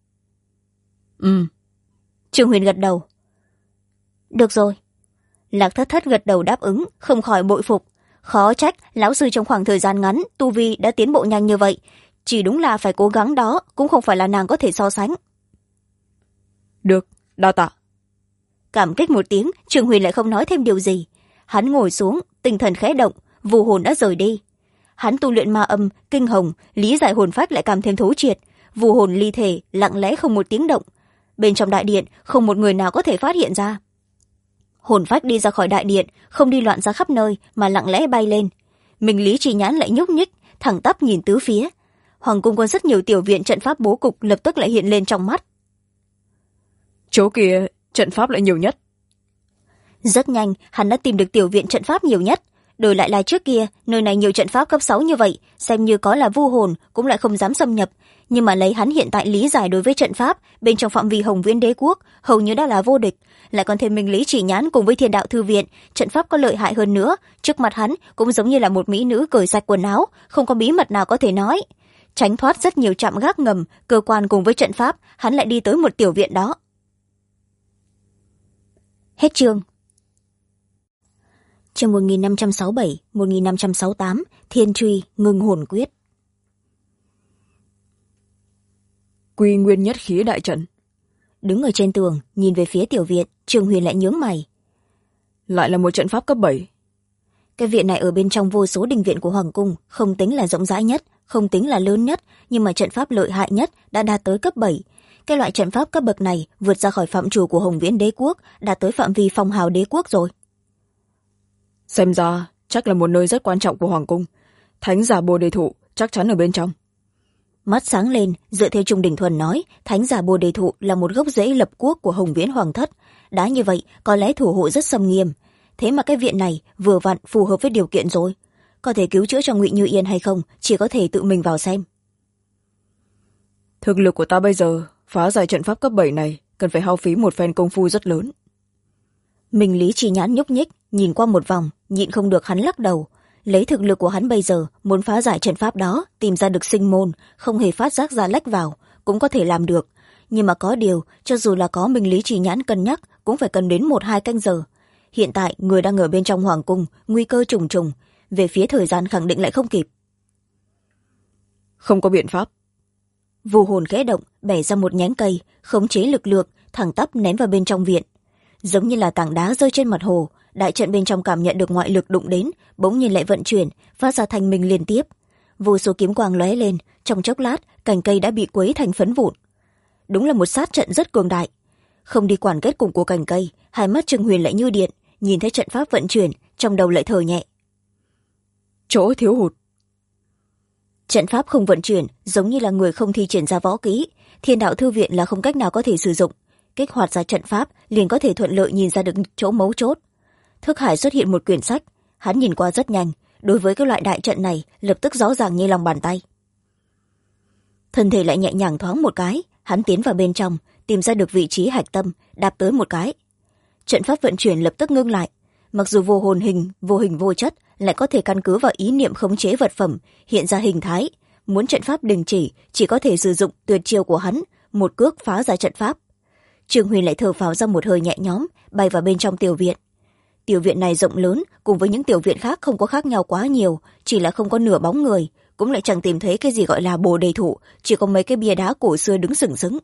Trương Huyền gật đầu. Được rồi. Lạc Thất gật đầu đáp ứng, không khỏi bội phục. Khó trách lão sư trong khoảng thời gian ngắn tu vi đã tiến bộ nhanh như vậy, chỉ đúng là phải cố gắng đó, cũng không phải là nàng có thể so sánh. Được, đa tạ. Cảm kích một tiếng, Trương Huyền lại không nói thêm điều gì. Hắn ngồi xuống, tinh thần khẽ động, vu hồn đã rời đi. Hắn tu luyện ma âm, kinh hồng, lý giải hồn phách lại càng thêm thấu triệt. Vu hồn ly thể, lặng lẽ không một tiếng động. Bên trong đại điện, không một người nào có thể phát hiện ra. Hồn phách đi ra khỏi đại điện, không đi loạn ra khắp nơi, mà lặng lẽ bay lên. mình lý trì nhãn lại nhúc nhích, thẳng tắp nhìn tứ phía. Hoàng cung có rất nhiều tiểu viện trận pháp bố cục lập tức lại hiện lên trong mắt. Chỗ kia trận pháp lại nhiều nhất. Rất nhanh hắn đã tìm được tiểu viện trận pháp nhiều nhất. Đổi lại là trước kia nơi này nhiều trận pháp cấp 6 như vậy, xem như có là vu hồn cũng lại không dám xâm nhập. Nhưng mà lấy hắn hiện tại lý giải đối với trận pháp bên trong phạm vi Hồng Viễn Đế quốc hầu như đã là vô địch, lại còn thêm minh lý chỉ nhãn cùng với Thiên Đạo Thư Viện, trận pháp có lợi hại hơn nữa, trước mặt hắn cũng giống như là một mỹ nữ cởi sạch quần áo, không có bí mật nào có thể nói. Tránh thoát rất nhiều trạm gác ngầm, cơ quan cùng với trận pháp, hắn lại đi tới một tiểu viện đó. Hết chương. Chương 1567, 1568, Thiên Truy, Ngưng Hồn Quyết. Quy Nguyên Nhất Khí đại trận. Đứng ở trên tường, nhìn về phía tiểu viện, Trương Huyền lại nhướng mày. Lại là một trận pháp cấp 7. Cái viện này ở bên trong vô số đình viện của Hoàng cung, không tính là rộng rãi nhất, không tính là lớn nhất, nhưng mà trận pháp lợi hại nhất đã đạt tới cấp 7. Cái loại trận pháp cấp bậc này vượt ra khỏi phạm trù của Hồng Viễn Đế quốc, đạt tới phạm vi phong hào đế quốc rồi. Xem ra chắc là một nơi rất quan trọng của Hoàng cung. Thánh giả Bồ Đề Thụ chắc chắn ở bên trong. Mắt sáng lên, dựa theo Trung Đình Thuần nói, Thánh giả Bồ Đề Thụ là một gốc rễ lập quốc của Hồng Viễn Hoàng thất. Đã như vậy, có lẽ thủ hộ rất xâm nghiêm. Thế mà cái viện này vừa vặn phù hợp với điều kiện rồi. Có thể cứu chữa cho Ngụy Như Yên hay không, chỉ có thể tự mình vào xem. Thực lực của ta bây giờ, phá giải trận pháp cấp 7 này, cần phải hao phí một phen công phu rất lớn. Minh lý chi nhãn nhúc nhích, nhìn qua một vòng, nhịn không được hắn lắc đầu. Lấy thực lực của hắn bây giờ, muốn phá giải trận pháp đó, tìm ra được sinh môn, không hề phát giác ra lách vào, cũng có thể làm được. Nhưng mà có điều, cho dù là có minh lý chi nhãn cân nhắc, cũng phải cần đến 1-2 canh giờ. Hiện tại, người đang ở bên trong hoàng cung, nguy cơ trùng trùng, về phía thời gian khẳng định lại không kịp. Không có biện pháp. Vu hồn khẽ động, bẻ ra một nhánh cây, khống chế lực lượng, thẳng tắp ném vào bên trong viện. Giống như là tảng đá rơi trên mặt hồ, đại trận bên trong cảm nhận được ngoại lực đụng đến, bỗng nhiên lại vận chuyển, phát ra thanh minh liên tiếp. Vô số kiếm quang lóe lên, trong chốc lát, cành cây đã bị quấy thành phấn vụn. Đúng là một sát trận rất cường đại. Không đi quản kết cục của cành cây, hai mắt Trương Huyền lại như điện, nhìn thấy trận pháp vận chuyển, trong đầu lại thở nhẹ. Chỗ thiếu hụt. Trận pháp không vận chuyển, giống như là người không thi triển ra võ kỹ, Thiên Đạo Thư Viện là không cách nào có thể sử dụng. Kích hoạt ra trận pháp liền có thể thuận lợi nhìn ra được chỗ mấu chốt. Thức hải xuất hiện một quyển sách, hắn nhìn qua rất nhanh, đối với cái loại đại trận này lập tức rõ ràng như lòng bàn tay. Thân thể lại nhẹ nhàng thoáng một cái, hắn tiến vào bên trong, tìm ra được vị trí hạch tâm, đạp tới một cái. Trận pháp vận chuyển lập tức ngưng lại, mặc dù vô hình vô chất, lại có thể căn cứ vào ý niệm khống chế vật phẩm, hiện ra hình thái. Muốn trận pháp đình chỉ có thể sử dụng tuyệt chiêu của hắn, một cước phá giải trận pháp. Trương Huyền lại thở phào ra một hơi nhẹ nhõm, bay vào bên trong tiểu viện. Tiểu viện này rộng lớn, cùng với những tiểu viện khác không có khác nhau quá nhiều, chỉ là không có nửa bóng người, cũng lại chẳng tìm thấy cái gì gọi là Bồ Đề Thụ, chỉ có mấy cái bia đá cổ xưa đứng sừng sững.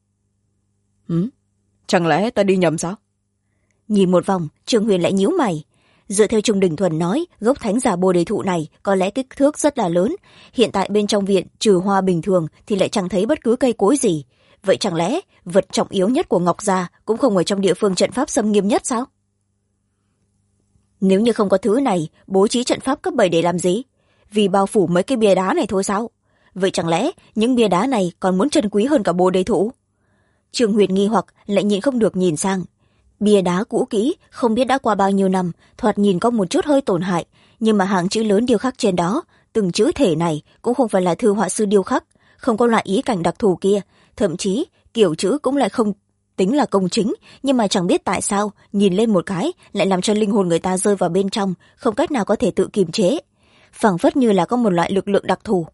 Chẳng lẽ ta đi nhầm sao? Nhìn một vòng, Trương Huyền lại nhíu mày. Dựa theo Trung Đình Thuần nói, gốc thánh giả Bồ Đề Thụ này có lẽ kích thước rất là lớn. Hiện tại bên trong viện, trừ hoa bình thường thì lại chẳng thấy bất cứ cây cối gì. Vậy chẳng lẽ vật trọng yếu nhất của Ngọc Gia cũng không ở trong địa phương trận pháp xâm nghiêm nhất sao? Nếu như không có thứ này, bố trí trận pháp cấp 7 để làm gì? Vì bao phủ mấy cái bia đá này thôi sao? Vậy chẳng lẽ những bia đá này còn muốn trân quý hơn cả Bồ Đề Thụ? Trương Huyền nghi hoặc lại nhịn không được nhìn sang. Bia đá cũ kỹ, không biết đã qua bao nhiêu năm, thoạt nhìn có một chút hơi tổn hại, nhưng mà hàng chữ lớn điêu khắc trên đó, từng chữ thể này cũng không phải là thư họa sư điêu khắc, không có loại ý cảnh đặc thù kia, thậm chí kiểu chữ cũng lại không tính là công chính, nhưng mà chẳng biết tại sao nhìn lên một cái lại làm cho linh hồn người ta rơi vào bên trong, không cách nào có thể tự kiềm chế, phảng phất như là có một loại lực lượng đặc thù.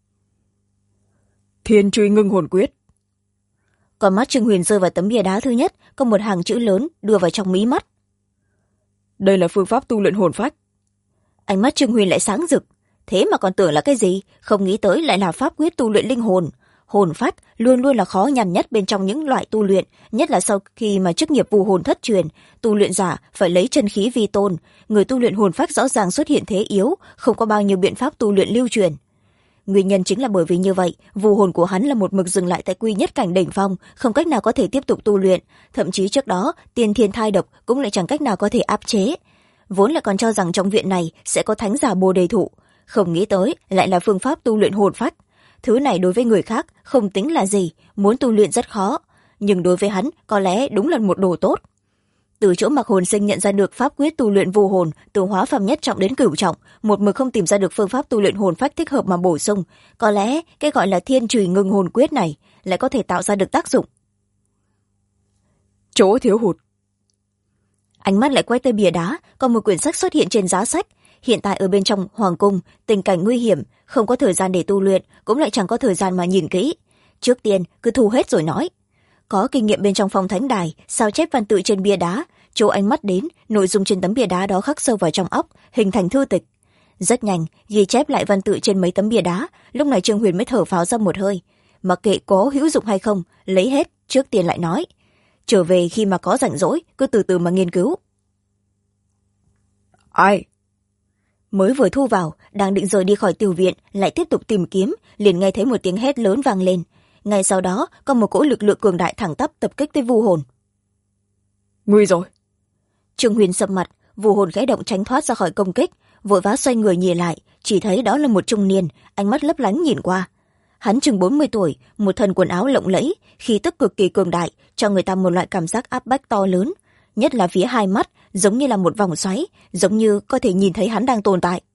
Thiên Truy Ngưng Hồn Quyết. Còn mắt Trương Huyền rơi vào tấm bia đá thứ nhất, có một hàng chữ lớn đưa vào trong mí mắt. Đây là phương pháp tu luyện hồn phách. Ánh mắt Trương Huyền lại sáng rực, thế mà còn tưởng là cái gì, không nghĩ tới lại là pháp quyết tu luyện linh hồn. Hồn phách luôn luôn là khó nhằn nhất bên trong những loại tu luyện, nhất là sau khi mà chức nghiệp vu hồn thất truyền, tu luyện giả phải lấy chân khí vi tôn, người tu luyện hồn phách rõ ràng xuất hiện thế yếu, không có bao nhiêu biện pháp tu luyện lưu truyền. Nguyên nhân chính là bởi vì như vậy, vu hồn của hắn là một mực dừng lại tại quy nhất cảnh đỉnh phong, không cách nào có thể tiếp tục tu luyện, thậm chí trước đó tiên thiên thai độc cũng lại chẳng cách nào có thể áp chế. vốn là còn cho rằng trong viện này sẽ có thánh giả bồ đề thụ, không nghĩ tới lại là phương pháp tu luyện hồn phách. Thứ này đối với người khác không tính là gì, muốn tu luyện rất khó, nhưng đối với hắn có lẽ đúng là một đồ tốt. Từ chỗ Mạc Hồn Sinh nhận ra được pháp quyết tu luyện vô hồn từ hóa phàm nhất trọng đến cửu trọng, một mực không tìm ra được phương pháp tu luyện hồn phách thích hợp mà bổ sung, có lẽ cái gọi là thiên trùy ngưng hồn quyết này lại có thể tạo ra được tác dụng. Chỗ thiếu hụt. Ánh mắt lại quay tới bìa đá, còn một quyển sách xuất hiện trên giá sách. Hiện tại ở bên trong hoàng cung, tình cảnh nguy hiểm, không có thời gian để tu luyện, cũng lại chẳng có thời gian mà nhìn kỹ. Trước tiên cứ thu hết rồi nói. Có kinh nghiệm bên trong phong thánh đài, sao chép văn tự trên bia đá, chỗ ánh mắt đến, nội dung trên tấm bia đá đó khắc sâu vào trong óc, hình thành thư tịch. Rất nhanh, ghi chép lại văn tự trên mấy tấm bia đá, lúc này Trương Huyền mới thở phào ra một hơi. Mặc kệ có hữu dụng hay không, lấy hết, trước tiên lại nói. Trở về khi mà có rảnh rỗi, cứ từ từ mà nghiên cứu. Ai? Mới vừa thu vào, đang định rời đi khỏi tiểu viện, lại tiếp tục tìm kiếm, liền nghe thấy một tiếng hét lớn vang lên. Ngay sau đó, có một cỗ lực lượng cường đại thẳng tắp tập kích tới vu hồn. Nguy rồi. Trương Huyền sầm mặt, vu hồn khẽ động tránh thoát ra khỏi công kích, vội vã xoay người nhìn lại, chỉ thấy đó là một trung niên, ánh mắt lấp lánh nhìn qua. Hắn chừng 40 tuổi, một thân quần áo lộng lẫy, khí tức cực kỳ cường đại, cho người ta một loại cảm giác áp bách to lớn, nhất là phía hai mắt, giống như là một vòng xoáy, giống như có thể nhìn thấy hắn đang tồn tại.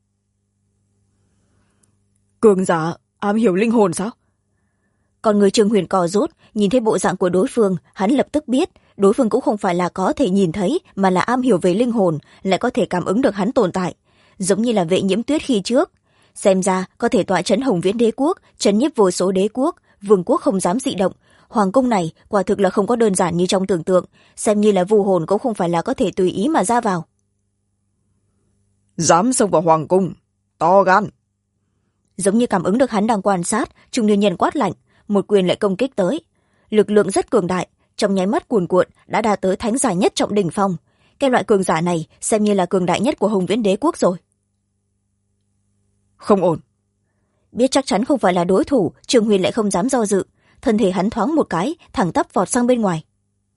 Cường giả am hiểu linh hồn sao? Còn người Trương Huyền cò rút, nhìn thấy bộ dạng của đối phương, hắn lập tức biết đối phương cũng không phải là có thể nhìn thấy, mà là am hiểu về linh hồn, lại có thể cảm ứng được hắn tồn tại, giống như là Vệ Nhiễm Tuyết khi trước. Xem ra có thể tọa trấn Hồng Viễn đế quốc, trấn nhiếp vô số đế quốc, vương quốc không dám dị động. Hoàng cung này quả thực là không có đơn giản như trong tưởng tượng, xem như là vu hồn cũng không phải là có thể tùy ý mà ra vào. Dám xông vào hoàng cung, to gan. Giống như cảm ứng được hắn đang quan sát, trung niên nhân quát lạnh, một quyền lại công kích tới. Lực lượng rất cường đại, trong nháy mắt cuồn cuộn đã đạt tới thánh giả nhất trọng đỉnh phong. Cái loại cường giả này xem như là cường đại nhất của Hồng Viễn đế quốc rồi. Không ổn. Biết chắc chắn không phải là đối thủ, Trương Huyền lại không dám do dự, thân thể hắn thoáng một cái, thẳng tắp vọt sang bên ngoài.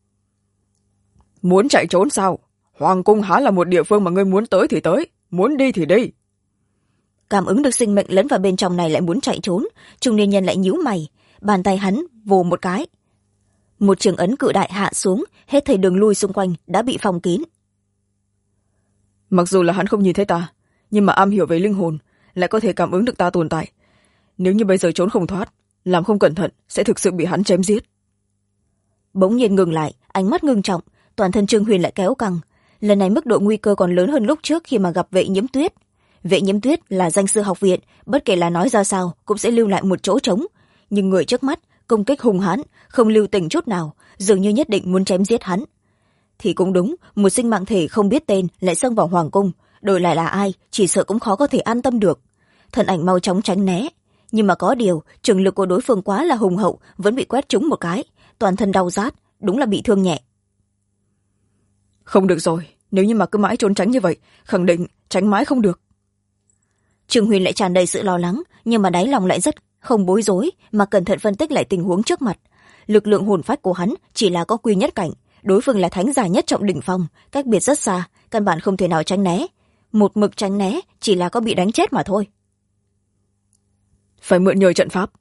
Muốn chạy trốn sao? Hoàng cung há là một địa phương mà ngươi muốn tới thì tới, muốn đi thì đi. Cảm ứng được sinh mệnh lẫn vào bên trong này lại muốn chạy trốn, trung niên nhân lại nhíu mày, bàn tay hắn vồ một cái. Một trường ấn cự đại hạ xuống, hết thảy đường lui xung quanh đã bị phong kín. Mặc dù là hắn không nhìn thấy ta, nhưng mà am hiểu về linh hồn, lại có thể cảm ứng được ta tồn tại. Nếu như bây giờ trốn không thoát, làm không cẩn thận sẽ thực sự bị hắn chém giết. Bỗng nhiên ngừng lại, ánh mắt ngưng trọng, toàn thân Trương Huyền lại kéo căng. Lần này mức độ nguy cơ còn lớn hơn lúc trước khi mà gặp Vệ Nhiễm Tuyết. Vệ Nhiễm Tuyết là danh sư học viện, bất kể là nói ra sao cũng sẽ lưu lại một chỗ trống, nhưng người trước mắt công kích hung hãn, không lưu tình chút nào, dường như nhất định muốn chém giết hắn. Thì cũng đúng, một sinh mạng thể không biết tên lại xông vào hoàng cung, đổi lại là ai chỉ sợ cũng khó có thể an tâm được. Thân ảnh mau chóng tránh né, nhưng mà có điều trường lực của đối phương quá là hùng hậu, vẫn bị quét trúng một cái, toàn thân đau rát, đúng là bị thương nhẹ. Không được rồi, nếu như mà cứ mãi trốn tránh như vậy, khẳng định tránh mãi không được. Trương Huyền lại tràn đầy sự lo lắng, nhưng mà đáy lòng lại rất không bối rối, mà cẩn thận phân tích lại tình huống trước mặt. Lực lượng hồn phách của hắn chỉ là có quy nhất cảnh, đối phương là thánh giả nhất trọng đỉnh phong, cách biệt rất xa, căn bản không thể nào tránh né. Một mực tránh né chỉ là có bị đánh chết mà thôi. Phải mượn nhờ trận pháp.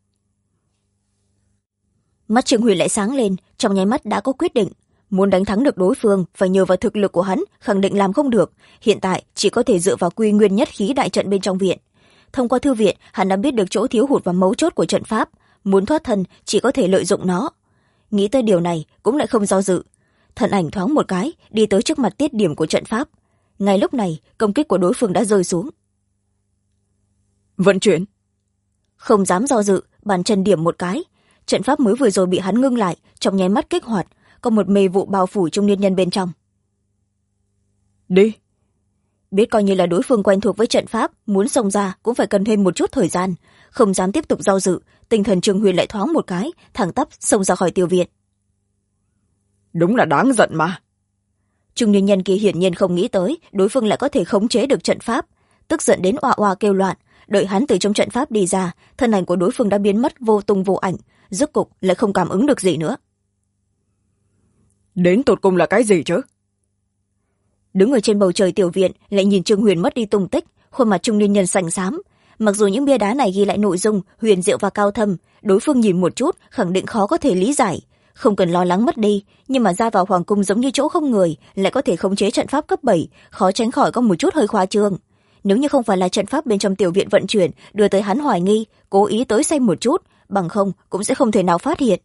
Mắt Trương Huyền lại sáng lên, trong nháy mắt đã có quyết định. Muốn đánh thắng được đối phương phải nhờ vào thực lực của hắn, khẳng định làm không được, hiện tại chỉ có thể dựa vào quy nguyên nhất khí đại trận bên trong viện. Thông qua thư viện, hắn đã biết được chỗ thiếu hụt và mấu chốt của trận pháp, muốn thoát thân chỉ có thể lợi dụng nó. Nghĩ tới điều này cũng lại không do dự, thân ảnh thoáng một cái đi tới trước mặt tiết điểm của trận pháp. Ngay lúc này công kích của đối phương đã rơi xuống. Vận chuyển. Không dám do dự, bàn chân điểm một cái, trận pháp mới vừa rồi bị hắn ngưng lại, trong nháy mắt kích hoạt, có một mê vụ bao phủ trung niên nhân bên trong. Đi. Biết coi như là đối phương quen thuộc với trận pháp, muốn xông ra cũng phải cần thêm một chút thời gian, không dám tiếp tục do dự, tinh thần Trương Huyền lại thoáng một cái, thẳng tắp xông ra khỏi tiểu viện. Đúng là đáng giận mà. Trung niên nhân kia hiển nhiên không nghĩ tới đối phương lại có thể khống chế được trận pháp, tức giận đến oa oa kêu loạn. Đợi hắn từ trong trận pháp đi ra, thân ảnh của đối phương đã biến mất vô tung vô ảnh, rốt cục lại không cảm ứng được gì nữa. Đến tột cùng là cái gì chứ? đứng ở trên bầu trời tiểu viện lại nhìn Trương Huyền mất đi tung tích, khuôn mặt trung niên nhân xanh xám. Mặc dù những bia đá này ghi lại nội dung huyền diệu và cao thâm, đối phương nhìn một chút khẳng định khó có thể lý giải, không cần lo lắng mất đi, nhưng mà ra vào hoàng cung giống như chỗ không người, lại có thể khống chế trận pháp cấp 7, khó tránh khỏi có một chút hơi khoa trương. Nếu như không phải là trận pháp bên trong tiểu viện vận chuyển đưa tới hắn hoài nghi, cố ý tới xem một chút, bằng không cũng sẽ không thể nào phát hiện.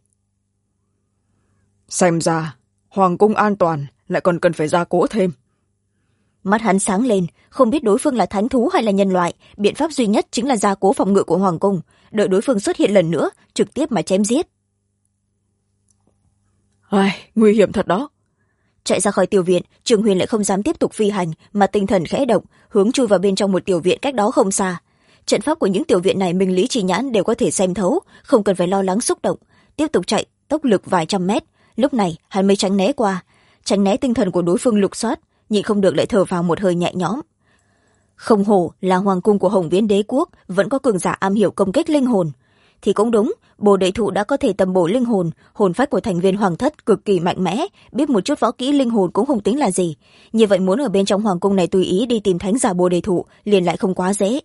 Xem ra hoàng cung an toàn lại còn cần phải gia cố thêm. Mắt hắn sáng lên, không biết đối phương là thánh thú hay là nhân loại, biện pháp duy nhất chính là gia cố phòng ngự của hoàng cung, đợi đối phương xuất hiện lần nữa trực tiếp mà chém giết. Nguy hiểm thật đó. Chạy ra khỏi tiểu viện, Trương Huyền lại không dám tiếp tục phi hành, mà tinh thần khẽ động, hướng chui vào bên trong một tiểu viện cách đó không xa. Trận pháp của những tiểu viện này minh lý chi nhãn đều có thể xem thấu, không cần phải lo lắng xúc động, tiếp tục chạy tốc lực vài trăm mét. Lúc này hắn mới tránh né qua, tránh né tinh thần của đối phương lục soát, nhịn không được lại thở vào một hơi nhẹ nhõm. Không hổ là hoàng cung của Hồng Viễn đế quốc, vẫn có cường giả am hiểu công kích linh hồn. Thì cũng đúng, bồ đề thụ đã có thể tầm bổ linh hồn, hồn phách của thành viên hoàng thất cực kỳ mạnh mẽ, biết một chút võ kỹ linh hồn cũng không tính là gì. Như vậy muốn ở bên trong hoàng cung này tùy ý đi tìm thánh giả bồ đề thụ liền lại không quá dễ.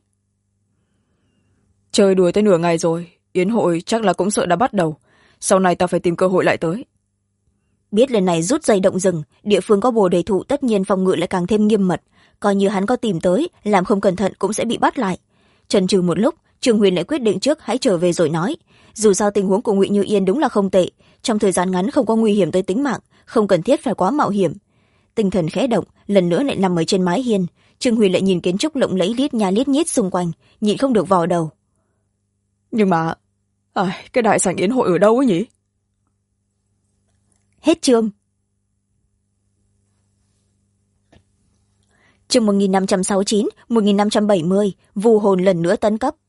Chơi đùa tới nửa ngày rồi, yến hội chắc là cũng sợ đã bắt đầu, sau này ta phải tìm cơ hội lại tới. Biết lần này rút dây động rừng, địa phương có bồ đề thụ tất nhiên phòng ngự lại càng thêm nghiêm mật, coi như hắn có tìm tới, làm không cẩn thận cũng sẽ bị bắt lại. Chần chừ một lúc, Trương Huyền lại quyết định trước hãy trở về rồi nói, dù sao tình huống của Ngụy Như Yên đúng là không tệ, trong thời gian ngắn không có nguy hiểm tới tính mạng, không cần thiết phải quá mạo hiểm. Tinh thần khẽ động, lần nữa lại nằm ở trên mái hiên. Trương Huyền lại nhìn kiến trúc lộng lẫy lít nha lít nhít xung quanh, nhịn không được vò đầu. Nhưng mà cái đại sảnh yến hội ở đâu ấy nhỉ? Hết chương. Chương 1569, 1570, vù hồn lần nữa tấn cấp.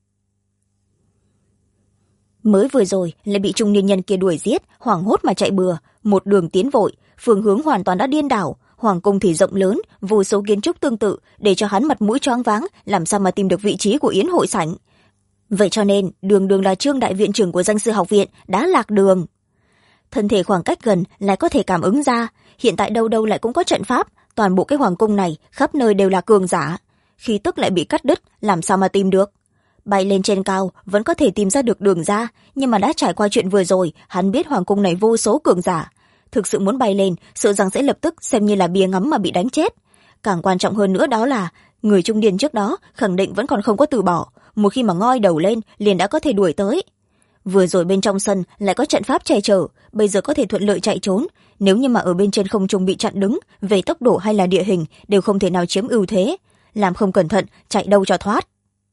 Mới vừa rồi lại bị trung niên nhân kia đuổi giết, hoảng hốt mà chạy bừa, một đường tiến vội, phương hướng hoàn toàn đã điên đảo. Hoàng cung thì rộng lớn, vô số kiến trúc tương tự, để cho hắn mặt mũi choáng váng, làm sao mà tìm được vị trí của yến hội sảnh. Vậy cho nên đường đường là Trương đại viện trưởng của danh sư học viện đã lạc đường. Thân thể khoảng cách gần lại có thể cảm ứng ra, hiện tại đâu đâu lại cũng có trận pháp, toàn bộ cái hoàng cung này khắp nơi đều là cường giả, khí tức lại bị cắt đứt, làm sao mà tìm được. Bay lên trên cao vẫn có thể tìm ra được đường ra, nhưng mà đã trải qua chuyện vừa rồi, hắn biết hoàng cung này vô số cường giả, thực sự muốn bay lên sợ rằng sẽ lập tức xem như là bia ngắm mà bị đánh chết. Càng quan trọng hơn nữa đó là người trung niên trước đó khẳng định vẫn còn không có từ bỏ, một khi mà ngoi đầu lên liền đã có thể đuổi tới. Vừa rồi bên trong sân lại có trận pháp che chở, bây giờ có thể thuận lợi chạy trốn, nếu như mà ở bên trên không trung bị chặn đứng, về tốc độ hay là địa hình đều không thể nào chiếm ưu thế, làm không cẩn thận chạy đâu cho thoát.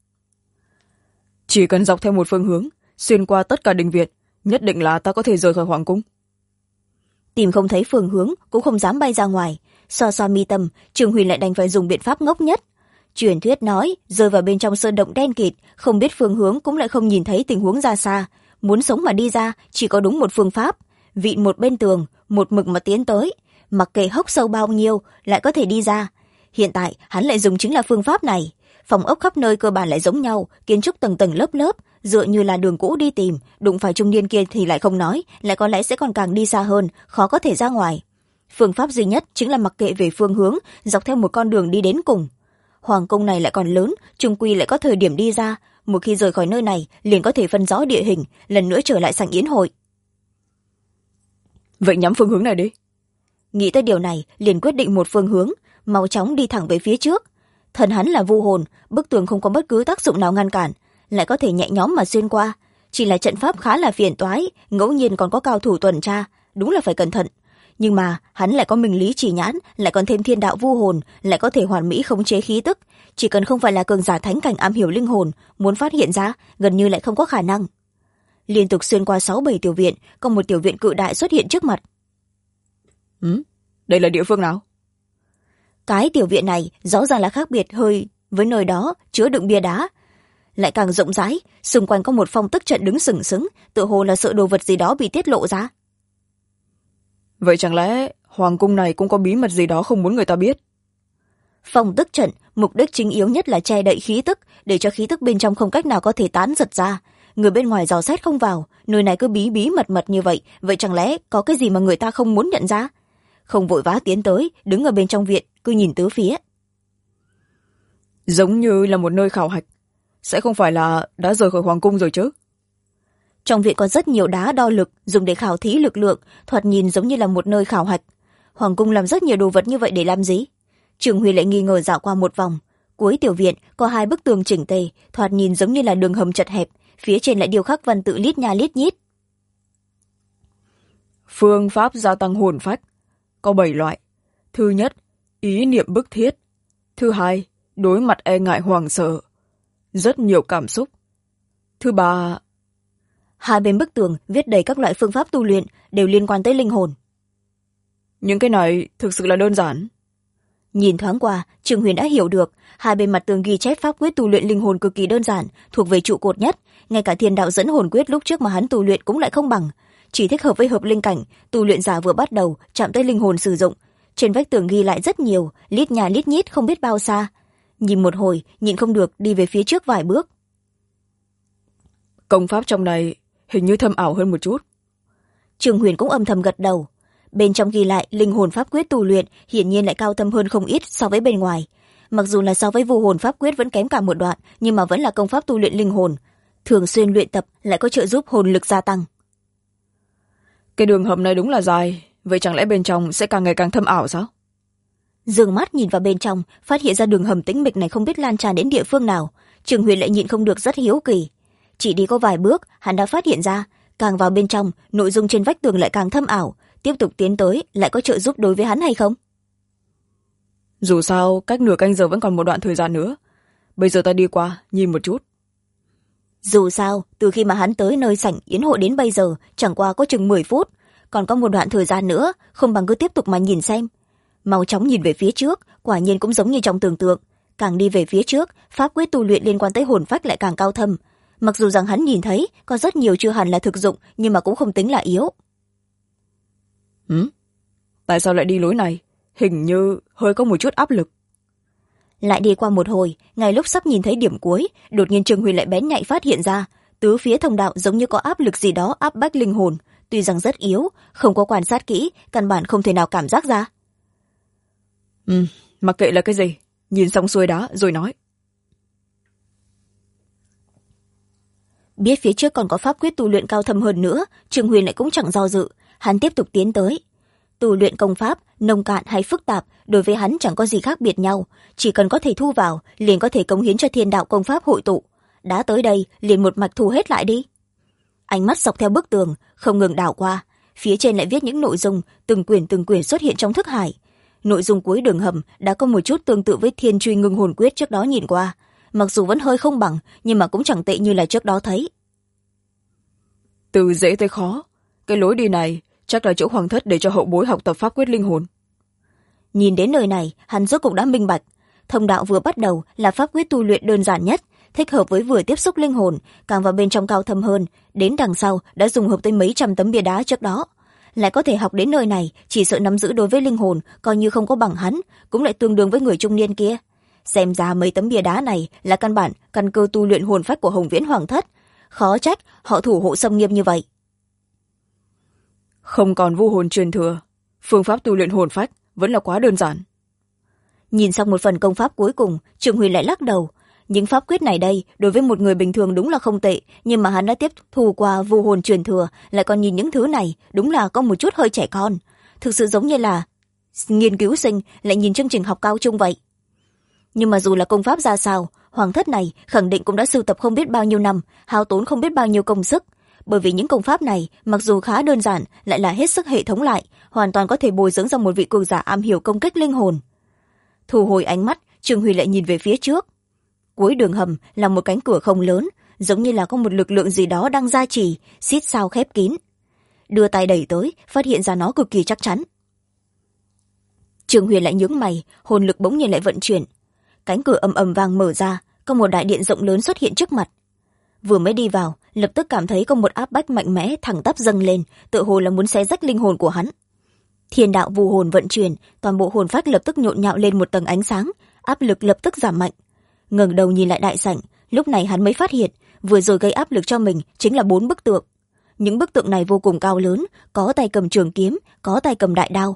Chỉ cần dọc theo một phương hướng, xuyên qua tất cả đình viện, nhất định là ta có thể rời khỏi hoàng cung. Tìm không thấy phương hướng cũng không dám bay ra ngoài, so so mi tâm, Trương Huyền lại đành phải dùng biện pháp ngốc nhất. Truyền thuyết nói rơi vào bên trong sơn động đen kịt, không biết phương hướng cũng lại không nhìn thấy tình huống ra xa, muốn sống mà đi ra chỉ có đúng một phương pháp, vịn một bên tường, một mực mà tiến tới, mặc kệ hốc sâu bao nhiêu lại có thể đi ra. Hiện tại hắn lại dùng chính là phương pháp này. Phòng ốc khắp nơi cơ bản lại giống nhau, kiến trúc tầng tầng lớp lớp, dựa như là đường cũ đi tìm, đụng phải trung niên kia thì lại không nói, lại có lẽ sẽ còn càng đi xa hơn, khó có thể ra ngoài. Phương pháp duy nhất chính là mặc kệ về phương hướng, dọc theo một con đường đi đến cùng. Hoàng cung này lại còn lớn, chung quy lại có thời điểm đi ra, một khi rời khỏi nơi này liền có thể phân rõ địa hình, lần nữa trở lại sảnh yến hội. Vậy nhắm phương hướng này đi. Nghĩ tới điều này liền quyết định một phương hướng, mau chóng đi thẳng về phía trước. Thần hắn là vu hồn, bức tường không có bất cứ tác dụng nào ngăn cản, lại có thể nhẹ nhõm mà xuyên qua, chỉ là trận pháp khá là phiền toái, ngẫu nhiên còn có cao thủ tuần tra, đúng là phải cẩn thận. Nhưng mà hắn lại có minh lý chỉ nhãn, lại còn thêm thiên đạo vu hồn, lại có thể hoàn mỹ khống chế khí tức, chỉ cần không phải là cường giả thánh cảnh am hiểu linh hồn, muốn phát hiện ra gần như lại không có khả năng. Liên tục xuyên qua 6-7 tiểu viện, có một tiểu viện cự đại xuất hiện trước mặt. Đây là địa phương nào? Cái tiểu viện này rõ ràng là khác biệt hơi với nơi đó chứa đựng bia đá, lại càng rộng rãi, xung quanh có một phong tức trận đứng sừng sững, tựa hồ là sợ đồ vật gì đó bị tiết lộ ra. Vậy chẳng lẽ hoàng cung này cũng có bí mật gì đó không muốn người ta biết? Phong tức trận mục đích chính yếu nhất là che đậy khí tức, để cho khí tức bên trong không cách nào có thể tán giật ra, người bên ngoài dò xét không vào, nơi này cứ bí bí mật mật như vậy, vậy chẳng lẽ có cái gì mà người ta không muốn nhận ra? không vội vã tiến tới, đứng ở bên trong viện cứ nhìn tứ phía. Giống như là một nơi khảo hạch, sẽ không phải là đã rời khỏi hoàng cung rồi chứ? Trong viện có rất nhiều đá đo lực dùng để khảo thí lực lượng, thoạt nhìn giống như là một nơi khảo hạch. Hoàng cung làm rất nhiều đồ vật như vậy để làm gì? Trường Huy lại nghi ngờ dạo qua một vòng. Cuối tiểu viện có hai bức tường chỉnh tề, thoạt nhìn giống như là đường hầm chật hẹp, phía trên lại điêu khắc văn tự lít nha lít nhít. Phương pháp gia tăng hồn phách có 7 loại. Thứ nhất, ý niệm bức thiết. Thứ hai, đối mặt e ngại hoảng sợ, rất nhiều cảm xúc. Thứ ba... Hai bên bức tường viết đầy các loại phương pháp tu luyện đều liên quan tới linh hồn. Những cái này thực sự là đơn giản. Nhìn thoáng qua, Trường Huyền đã hiểu được, hai bên mặt tường ghi chép pháp quyết tu luyện linh hồn cực kỳ đơn giản, thuộc về trụ cột nhất, ngay cả thiên đạo dẫn hồn quyết lúc trước mà hắn tu luyện cũng lại không bằng, chỉ thích hợp với hợp linh cảnh, tu luyện giả vừa bắt đầu chạm tới linh hồn sử dụng. Trên vách tường ghi lại rất nhiều, lít nhà lít nhít không biết bao xa. Nhìn một hồi, nhịn không được đi về phía trước vài bước. Công pháp trong này hình như thâm ảo hơn một chút. Trường Huyền cũng âm thầm gật đầu. Bên trong ghi lại linh hồn pháp quyết tu luyện hiển nhiên lại cao thâm hơn không ít so với bên ngoài. Mặc dù là so với vu hồn pháp quyết vẫn kém cả một đoạn, nhưng mà vẫn là công pháp tu luyện linh hồn. Thường xuyên luyện tập lại có trợ giúp hồn lực gia tăng. Cái đường hầm này đúng là dài, vậy chẳng lẽ bên trong sẽ càng ngày càng thâm ảo sao? Dường mắt nhìn vào bên trong, phát hiện ra đường hầm tĩnh mịch này không biết lan tràn đến địa phương nào. Trường Huyền lại nhịn không được rất hiếu kỳ. Chỉ đi có vài bước, hắn đã phát hiện ra, càng vào bên trong, nội dung trên vách tường lại càng thâm ảo. Tiếp tục tiến tới lại có trợ giúp đối với hắn hay không? Dù sao, cách nửa canh giờ vẫn còn một đoạn thời gian nữa. Bây giờ ta đi qua, nhìn một chút. Dù sao, từ khi mà hắn tới nơi sảnh yến hội đến bây giờ, chẳng qua có chừng 10 phút. Còn có một đoạn thời gian nữa, không bằng cứ tiếp tục mà nhìn xem. Mau chóng nhìn về phía trước, quả nhiên cũng giống như trong tưởng tượng. Càng đi về phía trước, pháp quyết tu luyện liên quan tới hồn phách lại càng cao thâm. Mặc dù rằng hắn nhìn thấy, có rất nhiều chưa hẳn là thực dụng, nhưng mà cũng không tính là yếu. Tại sao lại đi lối này? Hình như hơi có một chút áp lực. Lại đi qua một hồi, ngay lúc sắp nhìn thấy điểm cuối, đột nhiên Trường Huyền lại bén nhạy phát hiện ra, tứ phía thông đạo giống như có áp lực gì đó áp bách linh hồn, tuy rằng rất yếu, không có quan sát kỹ, căn bản không thể nào cảm giác ra. Mặc kệ là cái gì, nhìn xong xuôi đã rồi nói. Biết phía trước còn có pháp quyết tu luyện cao thâm hơn nữa, Trường Huyền lại cũng chẳng do dự, hắn tiếp tục tiến tới. Tu luyện công pháp, nông cạn hay phức tạp, đối với hắn chẳng có gì khác biệt nhau, chỉ cần có thể thu vào, liền có thể cống hiến cho thiên đạo công pháp hội tụ. Đã tới đây, liền một mạch thu hết lại đi. Ánh mắt dọc theo bức tường, không ngừng đảo qua, phía trên lại viết những nội dung, từng quyển xuất hiện trong thức hải. Nội dung cuối đường hầm đã có một chút tương tự với Thiên Truy Ngưng Hồn Quyết trước đó nhìn qua, mặc dù vẫn hơi không bằng, nhưng mà cũng chẳng tệ như là trước đó thấy. Từ dễ tới khó, cái lối đi này chắc là chỗ hoàng thất để cho hậu bối học tập pháp quyết linh hồn. Nhìn đến nơi này, hắn rốt cục đã minh bạch. Thông đạo vừa bắt đầu là pháp quyết tu luyện đơn giản nhất, thích hợp với vừa tiếp xúc linh hồn, càng vào bên trong cao thâm hơn, đến đằng sau đã dùng hợp tới mấy trăm tấm bia đá trước đó. Lại có thể học đến nơi này, chỉ sợ nắm giữ đối với linh hồn, coi như không có bằng hắn, cũng lại tương đương với người trung niên kia. Xem ra mấy tấm bia đá này là căn bản, căn cơ tu luyện hồn phách của Hồng Viễn Hoàng thất. Khó trách họ thủ hộ xâm nghiêm như vậy. Không còn vu hồn truyền thừa, phương pháp tu luyện hồn phách vẫn là quá đơn giản. Nhìn xong một phần công pháp cuối cùng, Trường Huyền lại lắc đầu. Những pháp quyết này đây, đối với một người bình thường đúng là không tệ, nhưng mà hắn đã tiếp thu qua vu hồn truyền thừa, lại còn nhìn những thứ này, đúng là có một chút hơi trẻ con. Thực sự giống như là nghiên cứu sinh lại nhìn chương trình học cao trung vậy. Nhưng mà dù là công pháp ra sao, hoàng thất này khẳng định cũng đã sưu tập không biết bao nhiêu năm, hao tốn không biết bao nhiêu công sức. Bởi vì những công pháp này, mặc dù khá đơn giản, lại là hết sức hệ thống lại, hoàn toàn có thể bồi dưỡng ra một vị cường giả am hiểu công kích linh hồn. Thu hồi ánh mắt, Trường Huy lại nhìn về phía trước. Cuối đường hầm là một cánh cửa không lớn, giống như là có một lực lượng gì đó đang gia trì, xít sao khép kín. Đưa tay đẩy tới, phát hiện ra nó cực kỳ chắc chắn. Trường Huyền lại nhướng mày, hồn lực bỗng nhiên lại vận chuyển. Cánh cửa ầm ầm vang mở ra, có một đại điện rộng lớn xuất hiện trước mặt. Vừa mới đi vào, lập tức cảm thấy có một áp bách mạnh mẽ thẳng tắp dâng lên, tựa hồ là muốn xé rách linh hồn của hắn. Thiên đạo vu hồn vận chuyển, toàn bộ hồn phách lập tức nhộn nhạo lên một tầng ánh sáng, áp lực lập tức giảm mạnh. Ngẩng đầu nhìn lại đại sảnh, lúc này hắn mới phát hiện, vừa rồi gây áp lực cho mình chính là 4 bức tượng. Những bức tượng này vô cùng cao lớn, có tay cầm trường kiếm, có tay cầm đại đao.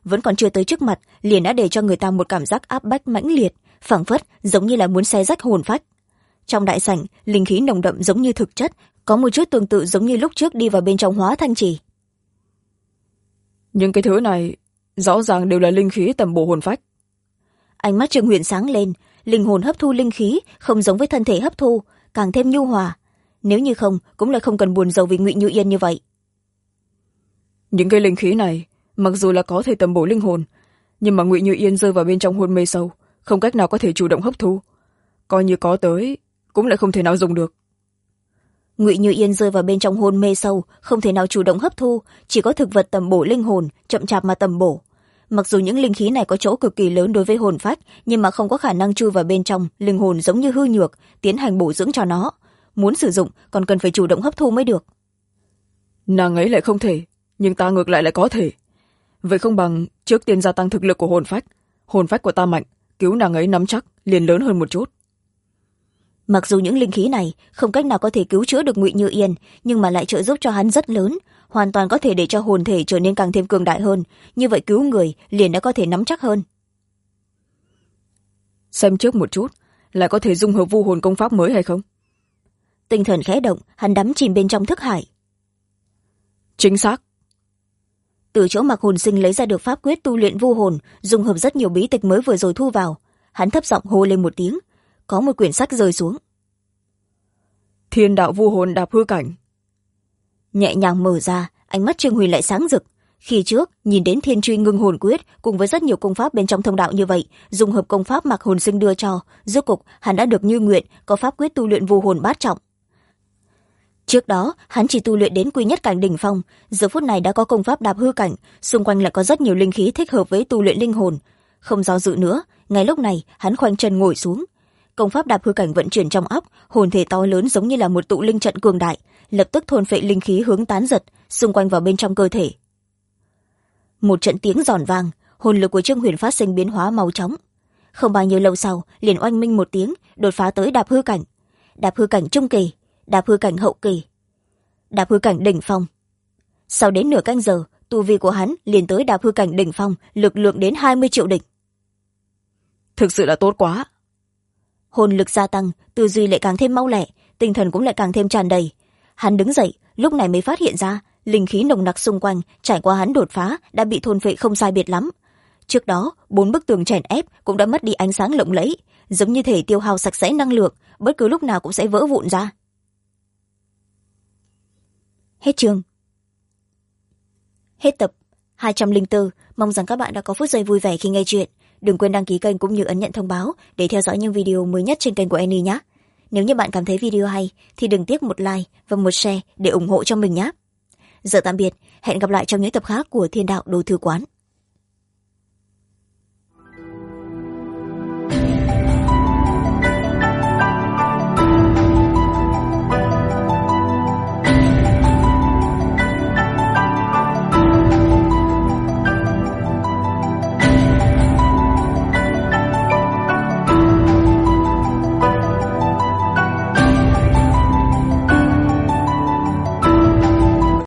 vẫn còn chưa tới trước mặt liền đã để cho người ta một cảm giác áp bách mãnh liệt, phảng phất giống như là muốn xé rách hồn phách. Trong đại sảnh, linh khí nồng đậm giống như thực chất, có một chút tương tự giống như lúc trước đi vào bên trong hóa thanh trì. Nhưng cái thứ này rõ ràng đều là linh khí tầm bổ hồn phách. Ánh mắt Trương Huyền sáng lên, linh hồn hấp thu linh khí không giống với thân thể hấp thu, càng thêm nhu hòa. Nếu như không cũng lại không cần buồn rầu vì Ngụy Như Yên như vậy. Những cái linh khí này mặc dù là có thể tầm bổ linh hồn, nhưng mà Ngụy Như Yên rơi vào bên trong hôn mê sâu, không cách nào có thể chủ động hấp thu, coi như có tới cũng lại không thể nào dùng được. Ngụy Như Yên rơi vào bên trong hôn mê sâu, không thể nào chủ động hấp thu, chỉ có thực vật tầm bổ linh hồn, chậm chạp mà tầm bổ. Mặc dù những linh khí này có chỗ cực kỳ lớn đối với hồn phách, nhưng mà không có khả năng chui vào bên trong linh hồn giống như hư nhược, tiến hành bổ dưỡng cho nó. Muốn sử dụng còn cần phải chủ động hấp thu mới được. Nàng ấy lại không thể, nhưng ta ngược lại có thể. Vậy không bằng trước tiên gia tăng thực lực của hồn phách của ta mạnh, cứu nàng ấy nắm chắc liền lớn hơn một chút. Mặc dù những linh khí này không cách nào có thể cứu chữa được Ngụy Như Yên, nhưng mà lại trợ giúp cho hắn rất lớn, hoàn toàn có thể để cho hồn thể trở nên càng thêm cường đại hơn, như vậy cứu người liền đã có thể nắm chắc hơn. Xem trước một chút, lại có thể dung hợp vu hồn công pháp mới hay không? Tinh thần khẽ động, hắn đắm chìm bên trong thức hải. Chính xác. Từ chỗ Mạc Hồn Sinh lấy ra được pháp quyết tu luyện vu hồn, dung hợp rất nhiều bí tịch mới vừa rồi thu vào. Hắn thấp giọng hô lên một tiếng, có một quyển sách rơi xuống. Thiên đạo vu hồn đạp hư cảnh. Nhẹ nhàng mở ra, ánh mắt Trương Huyền lại sáng rực. Khi trước nhìn đến Thiên Truy Ngưng Hồn Quyết cùng với rất nhiều công pháp bên trong thông đạo như vậy, dung hợp công pháp Mạc Hồn Sinh đưa cho, rốt cục hắn đã được như nguyện có pháp quyết tu luyện vu hồn bát trọng. Trước đó hắn chỉ tu luyện đến quy nhất cảnh đỉnh phong, giờ phút này đã có công pháp đạp hư cảnh, xung quanh lại có rất nhiều linh khí thích hợp với tu luyện linh hồn. Không do dự nữa, ngay lúc này hắn khoanh chân ngồi xuống. Công pháp đạp hư cảnh vận chuyển trong óc, hồn thể to lớn giống như là một tụ linh trận cường đại, lập tức thôn phệ linh khí hướng tán giật xung quanh vào bên trong cơ thể. Một trận tiếng giòn vang, hồn lực của Trương Huyền phát sinh biến hóa mau chóng. Không bao nhiêu lâu sau, liền oanh minh một tiếng, đột phá tới đạp hư cảnh. Đạp hư cảnh trung kỳ, đạp hư cảnh hậu kỳ, đạp hư cảnh đỉnh phong. Sau đến nửa canh giờ, tu vi của hắn liền tới đạp hư cảnh đỉnh phong, lực lượng đến 20 triệu đỉnh. Thực sự là tốt quá. Hồn lực gia tăng, tư duy lại càng thêm mau lẹ, tinh thần cũng lại càng thêm tràn đầy. Hắn đứng dậy, lúc này mới phát hiện ra linh khí nồng nặc xung quanh trải qua hắn đột phá đã bị thôn phệ không sai biệt lắm. Trước đó 4 bức tường chèn ép cũng đã mất đi ánh sáng lộng lẫy, giống như thể tiêu hao sạch sẽ năng lượng, bất cứ lúc nào cũng sẽ vỡ vụn ra. Hết chương. Hết tập 204. Mong rằng các bạn đã có phút giây vui vẻ khi nghe chuyện. Đừng quên đăng ký kênh cũng như ấn nhận thông báo để theo dõi những video mới nhất trên kênh của Annie nhé. Nếu như bạn cảm thấy video hay thì đừng tiếc một like và một share để ủng hộ cho mình nhé. Giờ tạm biệt, hẹn gặp lại trong những tập khác của Thiên Đạo Đồ Thư Quán.